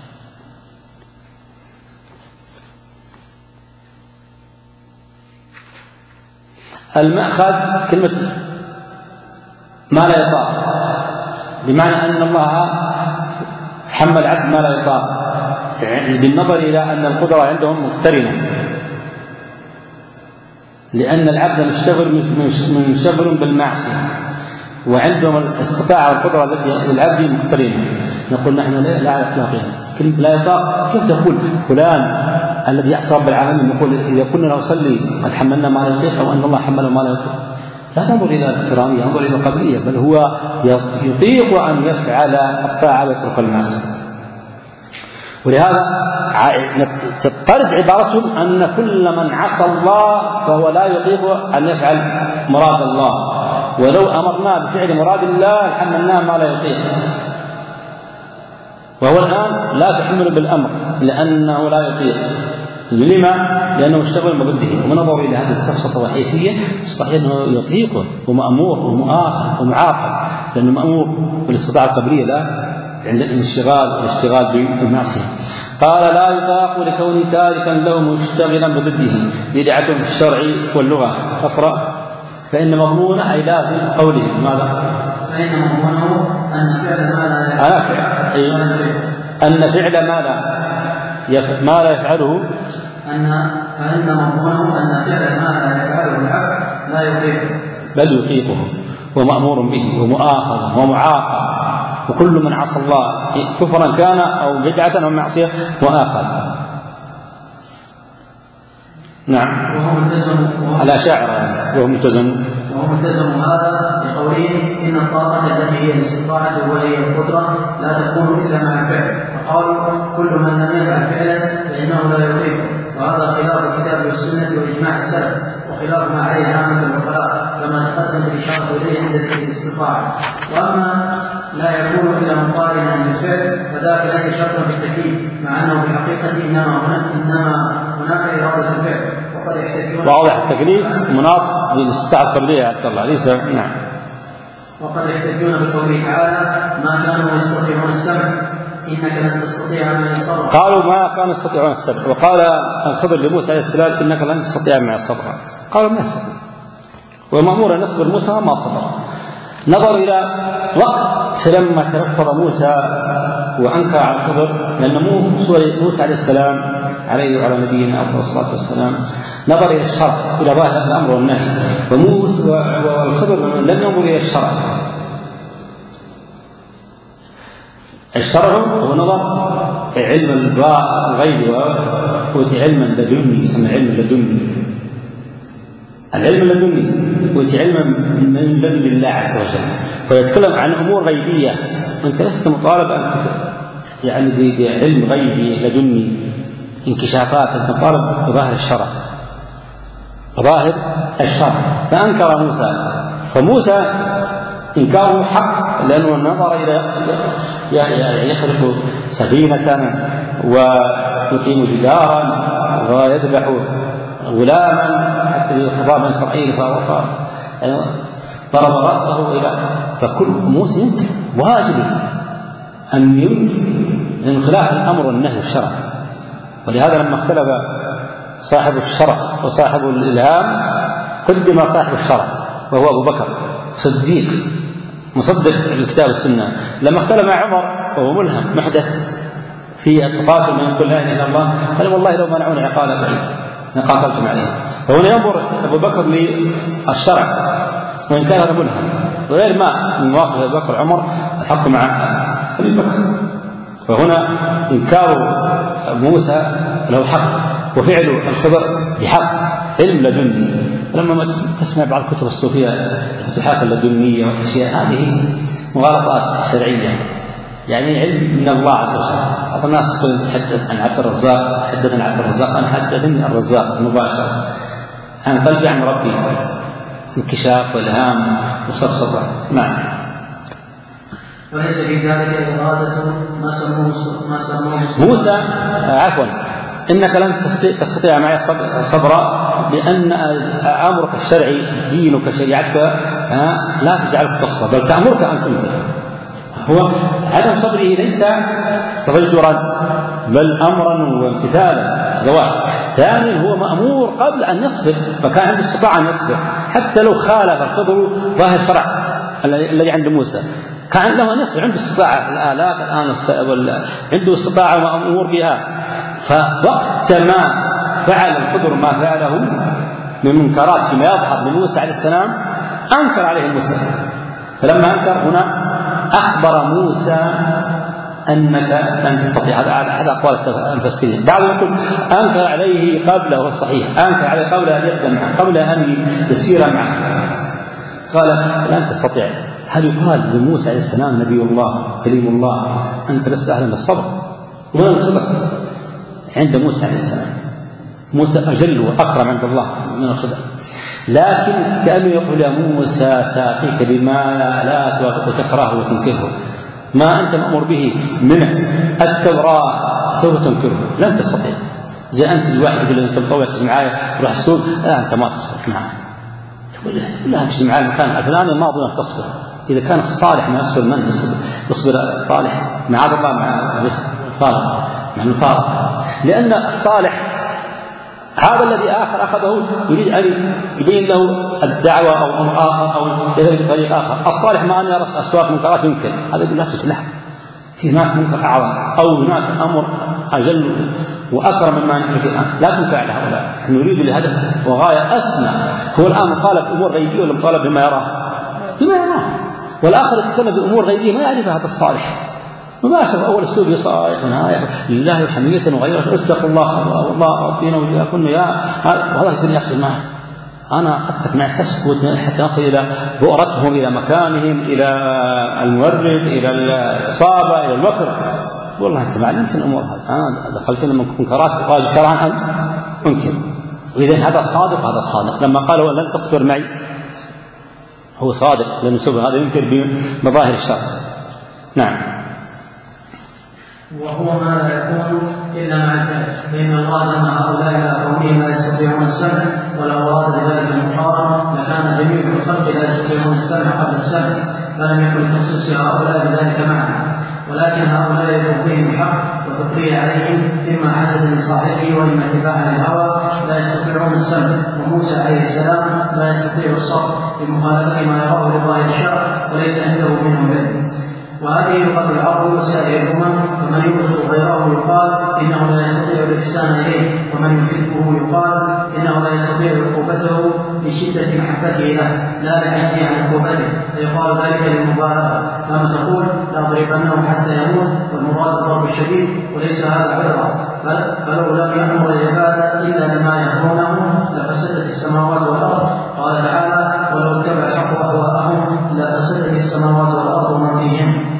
المأخذ كلمة ما لا يطاق بمعنى أن الله حمل العبد ما لا يطاق، يعني بالنظر إلى أن القدرة عندهم مقترنة، لأن العبد مشتغل منشغل بالمعصية، وعندهم الاستطاعة والقدرة التي للعبد مقترنة. نقول نحن لا على إطلاقها كلمة لا يطاق. كيف تقول فلان الذي يعصى رب العالمين نقول إذا كنا نصلي قد حملنا ما لا يطيق، أو أن الله حمله ما لا يطيق؟ لا تنظر إلى الكرامية، انظر إلى القبلية، بل هو يطيق أن يفعل الطاعة ويترك المعصية. ولهذا تضطرد عبارتهم أن كل من عصى الله فهو لا يطيق أن يفعل مراد الله، ولو أمرنا بفعل مراد الله حملناه ما لا يطيق، وهو الآن لا تحمل بالأمر لأنه لا يطيق. لما؟ لأنه اشتغل بضده. ونظروا إلى هذه السفسطة والحيثية الصحيح أنه يطيقه ومأمور ومؤاخذ ومعاقب، لأنه مأمور بالاستطاعة القبلية لا عند الانشغال والاشتغال بالمعصية. قال لا يطاق لكون تاركا له مشتغلا بضده بدعة في الشرع واللغة. اقرأ. فإن مضمونه أي لازم قوله ماذا؟ فإن مضمونه أن فعل ما لا يفعله أن فعل ما لا يفعل ما لا يفعله أن فإن مضمونه أن فعل ما لا يفعله العبد لا يطيقه بل يطيقه ومأمور به ومؤاخذ ومعاقب، وكل من عصى الله كفرا كان أو بدعة أو معصية مؤاخذ. نعم. وهو ملتزم على شاعر يعني وهو ملتزم وهو ملتزم هذا بقولهم إن الطاقة التي هي الاستطاعة وهي القدرة لا تكون إلا مع الفعل، فقالوا كل من لم يفعل فعلا فإنه لا يطيقه، وهذا خلاف الكتاب والسنة وإجماع السلف، وخلاف ما عليه عامة العقلاء كما تقدمت الإشارة إليه عند ذكر الاستطاعة. وأما لا يكون إلا مقارنا بالفعل فذاك ليس شرطا في التكليف، مع أنه في الحقيقة إنما هناك إنما هناك إرادة الفعل، وقد يحتاجون واضح التكليف مناط بالاستطاعة القبلية عبد الله ليس. نعم. وقد يحتاجون بقوله تعالى ما كانوا يستطيعون السمع إنك لن تستطيع معي صبرا. قالوا ما كانوا يستطيعون السمع، وقال الخضر لموسى عليه السلام إنك لن تستطيع معي صبرا، قالوا ما يستطيع، ومأمور أن يصبر موسى ما صبر. نظر إلى وقت لما ترفض موسى وأنكر على الخضر، لأن موسى عليه السلام عليه وعلى نبينا أفضل الصلاة والسلام نظر إلى الشرع، إلى ظاهر الأمر والنهي، وموسى والخضر لم ينظر إلى الشرع. الشرع هو نظر علم الغيب وأوتي علما لدني، يسمى علم لدني. العلم اللدني أوتي علما من لدن الله عز وجل، فيتكلم عن أمور غيبية وأنت لست مطالب أن يعني بعلم غيبي لدني انكشافات، أنت مطالب بظاهر الشرع ظاهر الشرع. فأنكر موسى، فموسى إنكاره حق لأنه نظر إلى يخلق سفينة ويقيم جدارا ويذبح غلاما حتى يقضى من إسرائيل ضرب رأسه إلى، فكل موسى يمكن واجب أن يمكن من خلاف الأمر والنهي والشرع. ولهذا لما اختلف صاحب الشرع وصاحب الإلهام قدم صاحب الشرع وهو أبو بكر صديق مصدق الكتاب والسنة. لما اختلف مع عمر وهو ملهم محدث في التقاتل من يقول لا إله إلا الله قال والله لو منعوني عقال بعيد قاتلتم عليه. فهنا ينظر أبو بكر للشرع وإن كان هذا ملهم، وغير ما من مواقف أبو بكر عمر الحق مع أبي بكر. فهنا إنكار موسى له حق وفعل الخضر بحق علم لدني. لما تسمع بعض الكتب الصوفية الفتوحات اللدنية والأشياء هذه مغالطات شرعية، يعني علم من الله عز وجل. بعض الناس تقول تحدث عن عبد الرزاق، حدثني عبد الرزاق، أنا حدثني الرزاق مباشرة عن قلبي عن ربي، انكشاف والهام وصفصفة. نعم. وليس في ذلك إرادة ما سموه ما سموه موسى عفوا إنك لن تستطيع معي صبرا، لأن أمرك الشرعي دينك شريعتك لا تجعلك تصبر بل تأمرك أن تنكر. هو عدم صبره ليس تضجرا بل أمرا وامتثالا زواج. ثانيا هو مأمور قبل أن يصبر، فكان عنده استطاعة أن يصبر حتى لو خالف الخضر ظاهر شرع الذي عند موسى، كان له أن يصبر، عنده استطاعة الآلات الآن عنده استطاعة مأمور بها. فوقت ما فعل الخضر ما فعله من منكرات فيما يظهر لموسى عليه السلام أنكر عليه موسى. فلما أنكر هنا أخبر موسى أنك لن تستطيع. هذا أحد أقوال المفسرين. بعضهم يقول أنكر عليه قبله الصحيح، أنكر عليه قبل أن يبدأ معه، قبل أن يسير معه، قال لن تستطيع. هل يقال لموسى عليه السلام نبي الله كريم الله أنت لست أهلا بالصبر؟ وين الخضر عند موسى عليه السلام؟ موسى أجل وأكرم عند الله من الخضر، لكن كأنه يقول يا موسى سأعطيك بما لا تكرهه وتنكره، ما أنت مأمور به من التوراة سوف تنكره، لن تستطيع. زي أنت الواحد يقول أنت مطوع تجي معايا روح السوق، لا أنت ما تصبر معه، تقول لا تجي معايا المكان الفلاني ما أظن تصبر. إذا كان الصالح ما يصبر من يصبر؟ يصبر الصالح معاذ الله مع الفارق مع الفارق، لأن الصالح هذا الذي آخر أخذه يريد أن يبين له الدعوة أو أمر آخر أو يذهب بطريق آخر. الصالح ما أن يرى أسواق منكرات يمكن، هذا يقول لا تفلح، في هناك منكر أعظم أو هناك أمر أجل وأكرم مما نحن فيه الآن، لا تنكر على هؤلاء. نحن نريد لهدف وغاية أسمى. هو الآن مطالب بأمور غيبية ولا مطالب بما يراه؟ بما يراه. والآخر يتكلم بأمور غيبية ما يعرف هذا الصالح مباشر. أول أسلوب صالح لله حمية وغيره، اتقوا الله والله ربنا وإياكم يا هذا يقول يا أخي ما أنا أخذتك معي تسكت حتى نصل إلى بؤرتهم، إلى مكانهم، إلى المورد، إلى الإصابة، إلى المكر. والله أنت ما علمت الأمور هذه، أنا دخلتنا من منكرات وقال شرعا أنت ممكن. وإذا هذا صادق، هذا صادق لما قالوا لن تصبر معي، هو صادق لأن هذا ينكر بمظاهر الشر. نعم. وهو ما لا يكون إلا مع الفعل، فإن الله لما هؤلاء إلى كونهم لا يستطيعون السمع، ولو أراد ذلك المقارن لكان جميع الخلق لا يستطيعون السمع قبل السمع، فلم يكن لتخصيص هؤلاء بذلك معنا. ولكن هؤلاء يكون فيهم الحق وتقريه عليهم إما حسد لصاحبه وإما اتباعا للهوى لا يستطيعون السمع. وموسى عليه السلام لا يستطيع الصبر بمخالفة ما يراه لظاهر الشرع وليس عنده منه علم. وهذه لغة العرب وسائر الأمم، فمن يبغض غيره يقال إنه لا يستطيع الإحسان إليه، ومن يحبه يقال إنه لا يستطيع عقوبته لشدة محبته له لا لعجزه عن عقوبته، فيقال ذلك للمبالغة، كما تقول لأضربنه حتى يموت، والمراد الضرب الشديد وليس هذا عذرا. فلو لم يأمر العباد إلا بما يهرونه لفسدت السماوات والأرض. قال تعالى ولو اتبع الحق أهواءهم لفسدت السماوات والأرض ومن فيهن.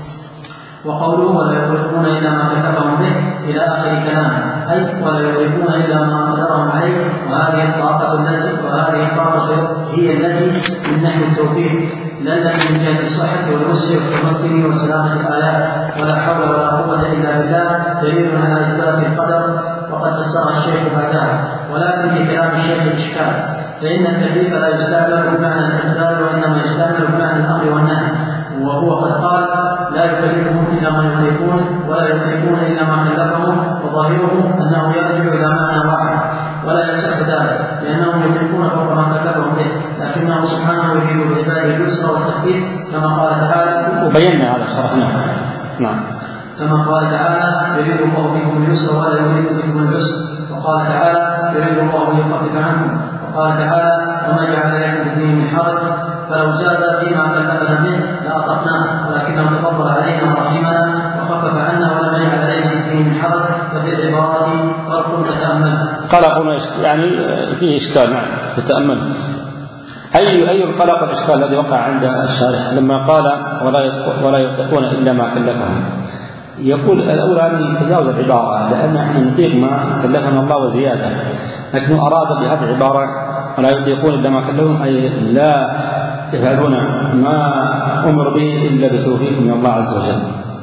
وقوله ولا يطلقون إلا ما كلفهم به إلى آخر كلامه، أي ولا يطلقون إلا ما قدرهم عليه. وهذه الطاقة التي وهذه الطاقة هي التي من نحو التوفيق، لا التي من جهة الصحة والوسع والتمكن وسلامة الآلات. ولا حول ولا قوة إلا بالله دليل على إثبات القدر، وقد فسرها الشيخ بعدها. ولكن في كلام الشيخ إشكال، فإن التكليف لا يستعمل بمعنى الإقدار وإنما يستعمل بمعنى الأمر والنهي، وهو قد قال لا يكلفهم إلا ما يطيقون ولا يطيقون إلا ما كلفهم، وظاهره أنه يرجع إلى معنى واحد ولا يصح ذلك لأنهم يطيقون فوق ما كلفهم به، لكنه سبحانه يريد بعباده اليسر والتخفيف كما قال تعالى. وبينا هذا شرحناه. نعم. كما قال تعالى يريد الله بكم اليسر ولا يريد بكم العسر، وقال تعالى يريد الله أن يخفف عنكم، وقال تعالى وما جعل لكم الدين من حرج، فلو زاد فيما كلفنا به لأطعناه، ولكنه تفضل علينا ورحمنا وخفف عنا ولم يجعل علينا الدين من حرج. ففي العبارة فرق تتأمل. قلق يعني فيه إشكال. نعم تتأمل. أي أي القلق الإشكال الذي وقع عند الشارح لما قال ولا ولا يطيقون إلا ما كلفهم؟ يقول الأولى أن يتجاوز العبارة، لأن احنا نطيق ما كلفنا الله وزيادة، لكنه أراد بهذه العبارة ولا يطيقون إلا ما كلفهم أي لا يفعلون ما أمر به إلا بتوفيق من الله عز وجل.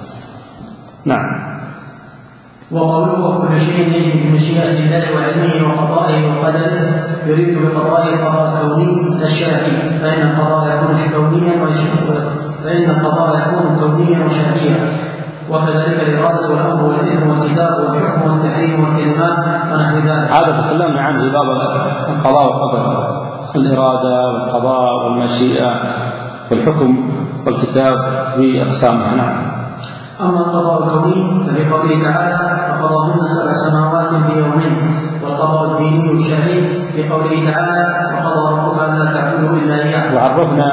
نعم. وقوله وكل شيء يجري بمشيئة الله وعلمه وقضائه وقدره يريد بقضائه القضاء الكوني لا الشرعي، فإن القضاء يكون كونيا فإن القضاء يكون كونيا وشرعيا، وكذلك الإرادة والأمر والإذن والكتاب والحكم والتحريم والكلمات ونحو ذلك. هذا تكلمنا عنه في باب القضاء والقدر، الإرادة والقضاء والمشيئة والحكم والكتاب بأقسامها. نعم. أما القضاء الكوني ففي قوله تعالى فقضاهن سبع سماوات في يومين، والقضاء الديني الشرعي في قوله تعالى وقضى ربك ألا تعبدوا إلا إياه. وعرفنا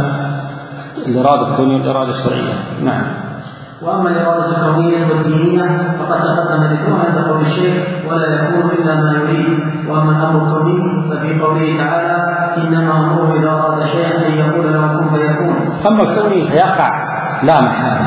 الإرادة الكونية والإرادة الشرعية. نعم. وأما الإرادة الكونية والدينية فقد تقدم ذكرها عند قول الشيخ ولا يكون إلا ما يريد. وأما الأمر الكوني ففي قوله تعالى إنما أمره إذا أراد شيئا أن يقول له كن فيكون. أما الكوني فيقع لا محالة،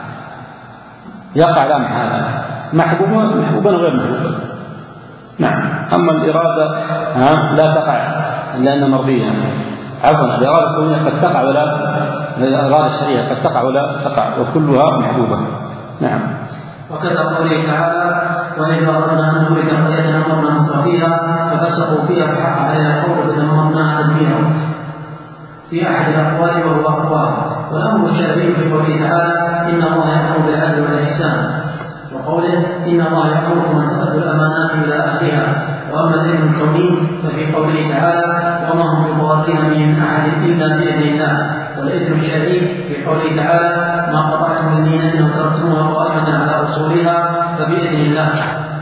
يقع لا محالة، محبوبا محبوبا غير محبوبا. نعم. أما الإرادة لا تقع لأنها مرضية. عفوا الإرادة الكونية قد تقع ولا الإرادة الشرعية قد تقع ولا تقع، وكلها محبوبة. نعم. وكذا قوله تعالى وإذا أردنا أن نهلك قرية أمرنا مترفيها ففسقوا فيها فحق عليها القول فدمرناها تدميرا في أحد الأقوال وهو أقوال. والأمر الشرعي في قوله تعالى إن الله يأمر بالعدل والإحسان، وقوله إن الله يأمركم أن تؤدوا الأمانات إلى أهلها، وأما الإذن الكوني ففي قوله تعالى وما هم بضارين به من أحد إلا بإذن الله، والإذن الشرعي في قوله تعالى ما قطعتم من لينة وتركتموها قائمة على أصولها فبإذن الله.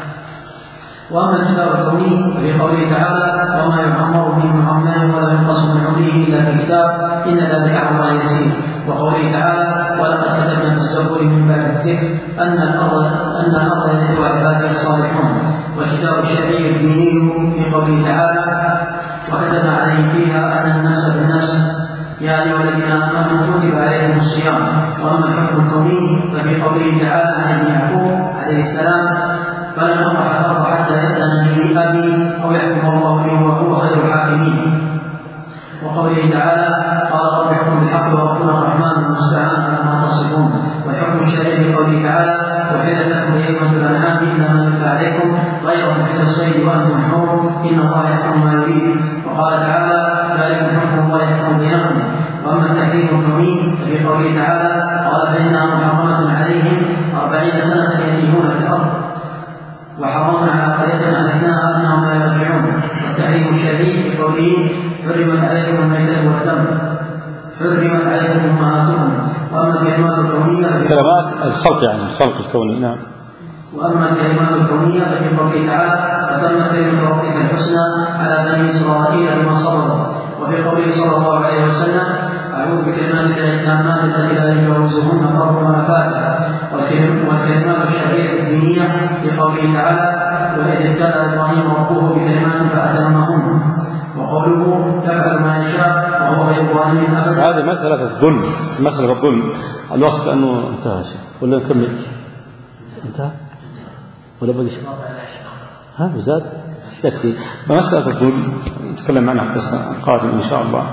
وأما الكتاب الكوني ففي قوله تعالى وما يعمر به من عمال ولا ينقص من عمره إلا في كتاب إن ذلك على الله يسير. وقوله تعالى ولقد كتبنا في الزبور من بعد الذكر أن الأرض أن الأرض يرثها عباده الصالحون. والكتاب الشرعي الديني في قوله تعالى وكتبنا عليهم فيها أن النفس بالنفس يا أيها الذين آمنوا كتب عليكم الصيام. وأما الحكم الكوني ففي قوله تعالى عن ابن يعقوب عليه السلام فلن أطرح الأرض حتى يأذن لي أبي أو يحكم الله لي وهو خير الحاكمين. وقوله تعالى قال رب احكم بالحق وربنا الرحمن المستعان على ما تصفون. والحكم الشرعي في قوله تعالى وحلت لكم بهيمة الأنعام إلا ما يتلى عليكم غير محل الصيد وأنتم حر إن الله يحكم ما يريد. وقال تعالى ذلك حكم الله يحكم بينكم. وأما التحريم الكوني ففي قوله تعالى قال فإنها محرمة عليهم أربعين سنة يتيهون في الأرض وحرمنا على قرية أهلكناها أنهم لا يرجعون. والتحريم الشرعي في قوله حرمت عليكم الميتة والدم حرمت عليكم أمهاتكم. وأما الكلمات الكونية كلمات الخلق يعني الخلق الكوني. نعم. وأما الكلمات الكونية ففي قوله تعالى وتمت كلمة ربك الحسنى على بني إسرائيل بما صبروا. وفي قوله صلى الله عليه وسلم أعوذ بكلمات الله التامات التي لا يجاوزهن بر ولا فاجر. والكلمات الشرعية الدينية في قوله تعالى وإذ ابتلى إبراهيم ربه بكلمات فأتمهن. وقوله يفعل ما يشاء وهو غير ظالم أبدا. هذه مسألة الظلم، مسألة الظلم. الوقت كأنه انتهى ولا نكمل؟ انتهى ولا بقي شيء؟ ها وزاد يكفي. مسألة الظلم نتكلم عنها القادم إن شاء الله.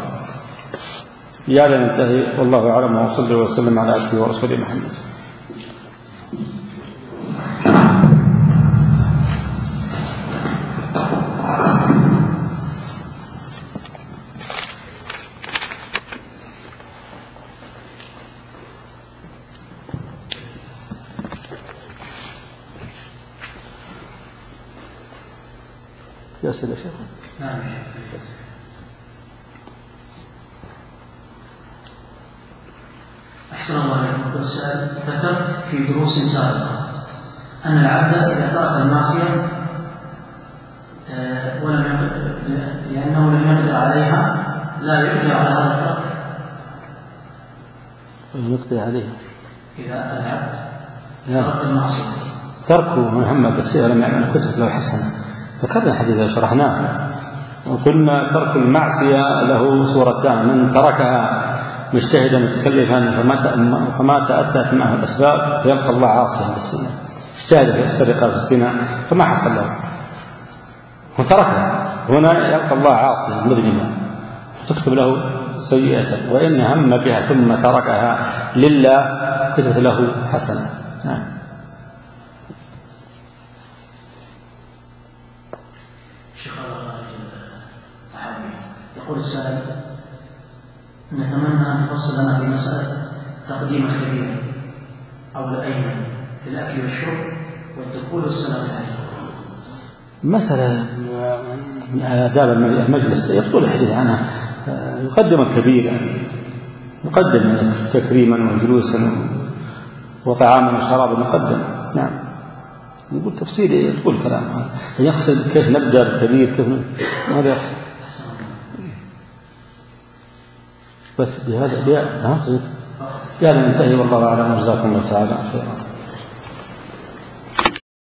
بهذا ننتهي والله أعلم وصلى وسلم على عبده ورسوله محمد. يا سيدي شيخ. نعم. أحسن الله عليكم. السؤال ذكرت في دروس سابقة أن العبد إذا ترك المعصية ولم لأنه لم يقدر عليها لا يقدر على هذا الترك. يقدر عليها إذا العبد ترك المعصية تركه مهمة بس لم يعمل كتب له حسنة. ذكرنا حديثا شرحناه وقلنا ترك المعصية له صورتان: من تركها مجتهدا متكلفا فما تأتت معه الأسباب فيبقى الله عاصيا بالسنة، اجتهد في السرقة في الزنا فما حصل له وتركها، هنا يبقى الله عاصيا مذنبا تكتب له سيئة. وإن هم بها ثم تركها لله كتبت له حسنة. نعم. يقول السائل نتمنى أن تفصل لنا في مسألة تقديم الكبير أو الأيمن في الأكل والشرب والدخول والسلام عليكم. مسألة من آداب المجلس يطول الحديث عنها. يقدم الكبير يعني يقدم تكريما وجلوسا وطعاما وشرابا يقدم. نعم. نقول تفصيل يقول كلام يقصد كيف نبدأ بالكبير كيف هذا بس بهذا بهذا ننتهي والله أعلم. جزاكم الله تعالى خيرا.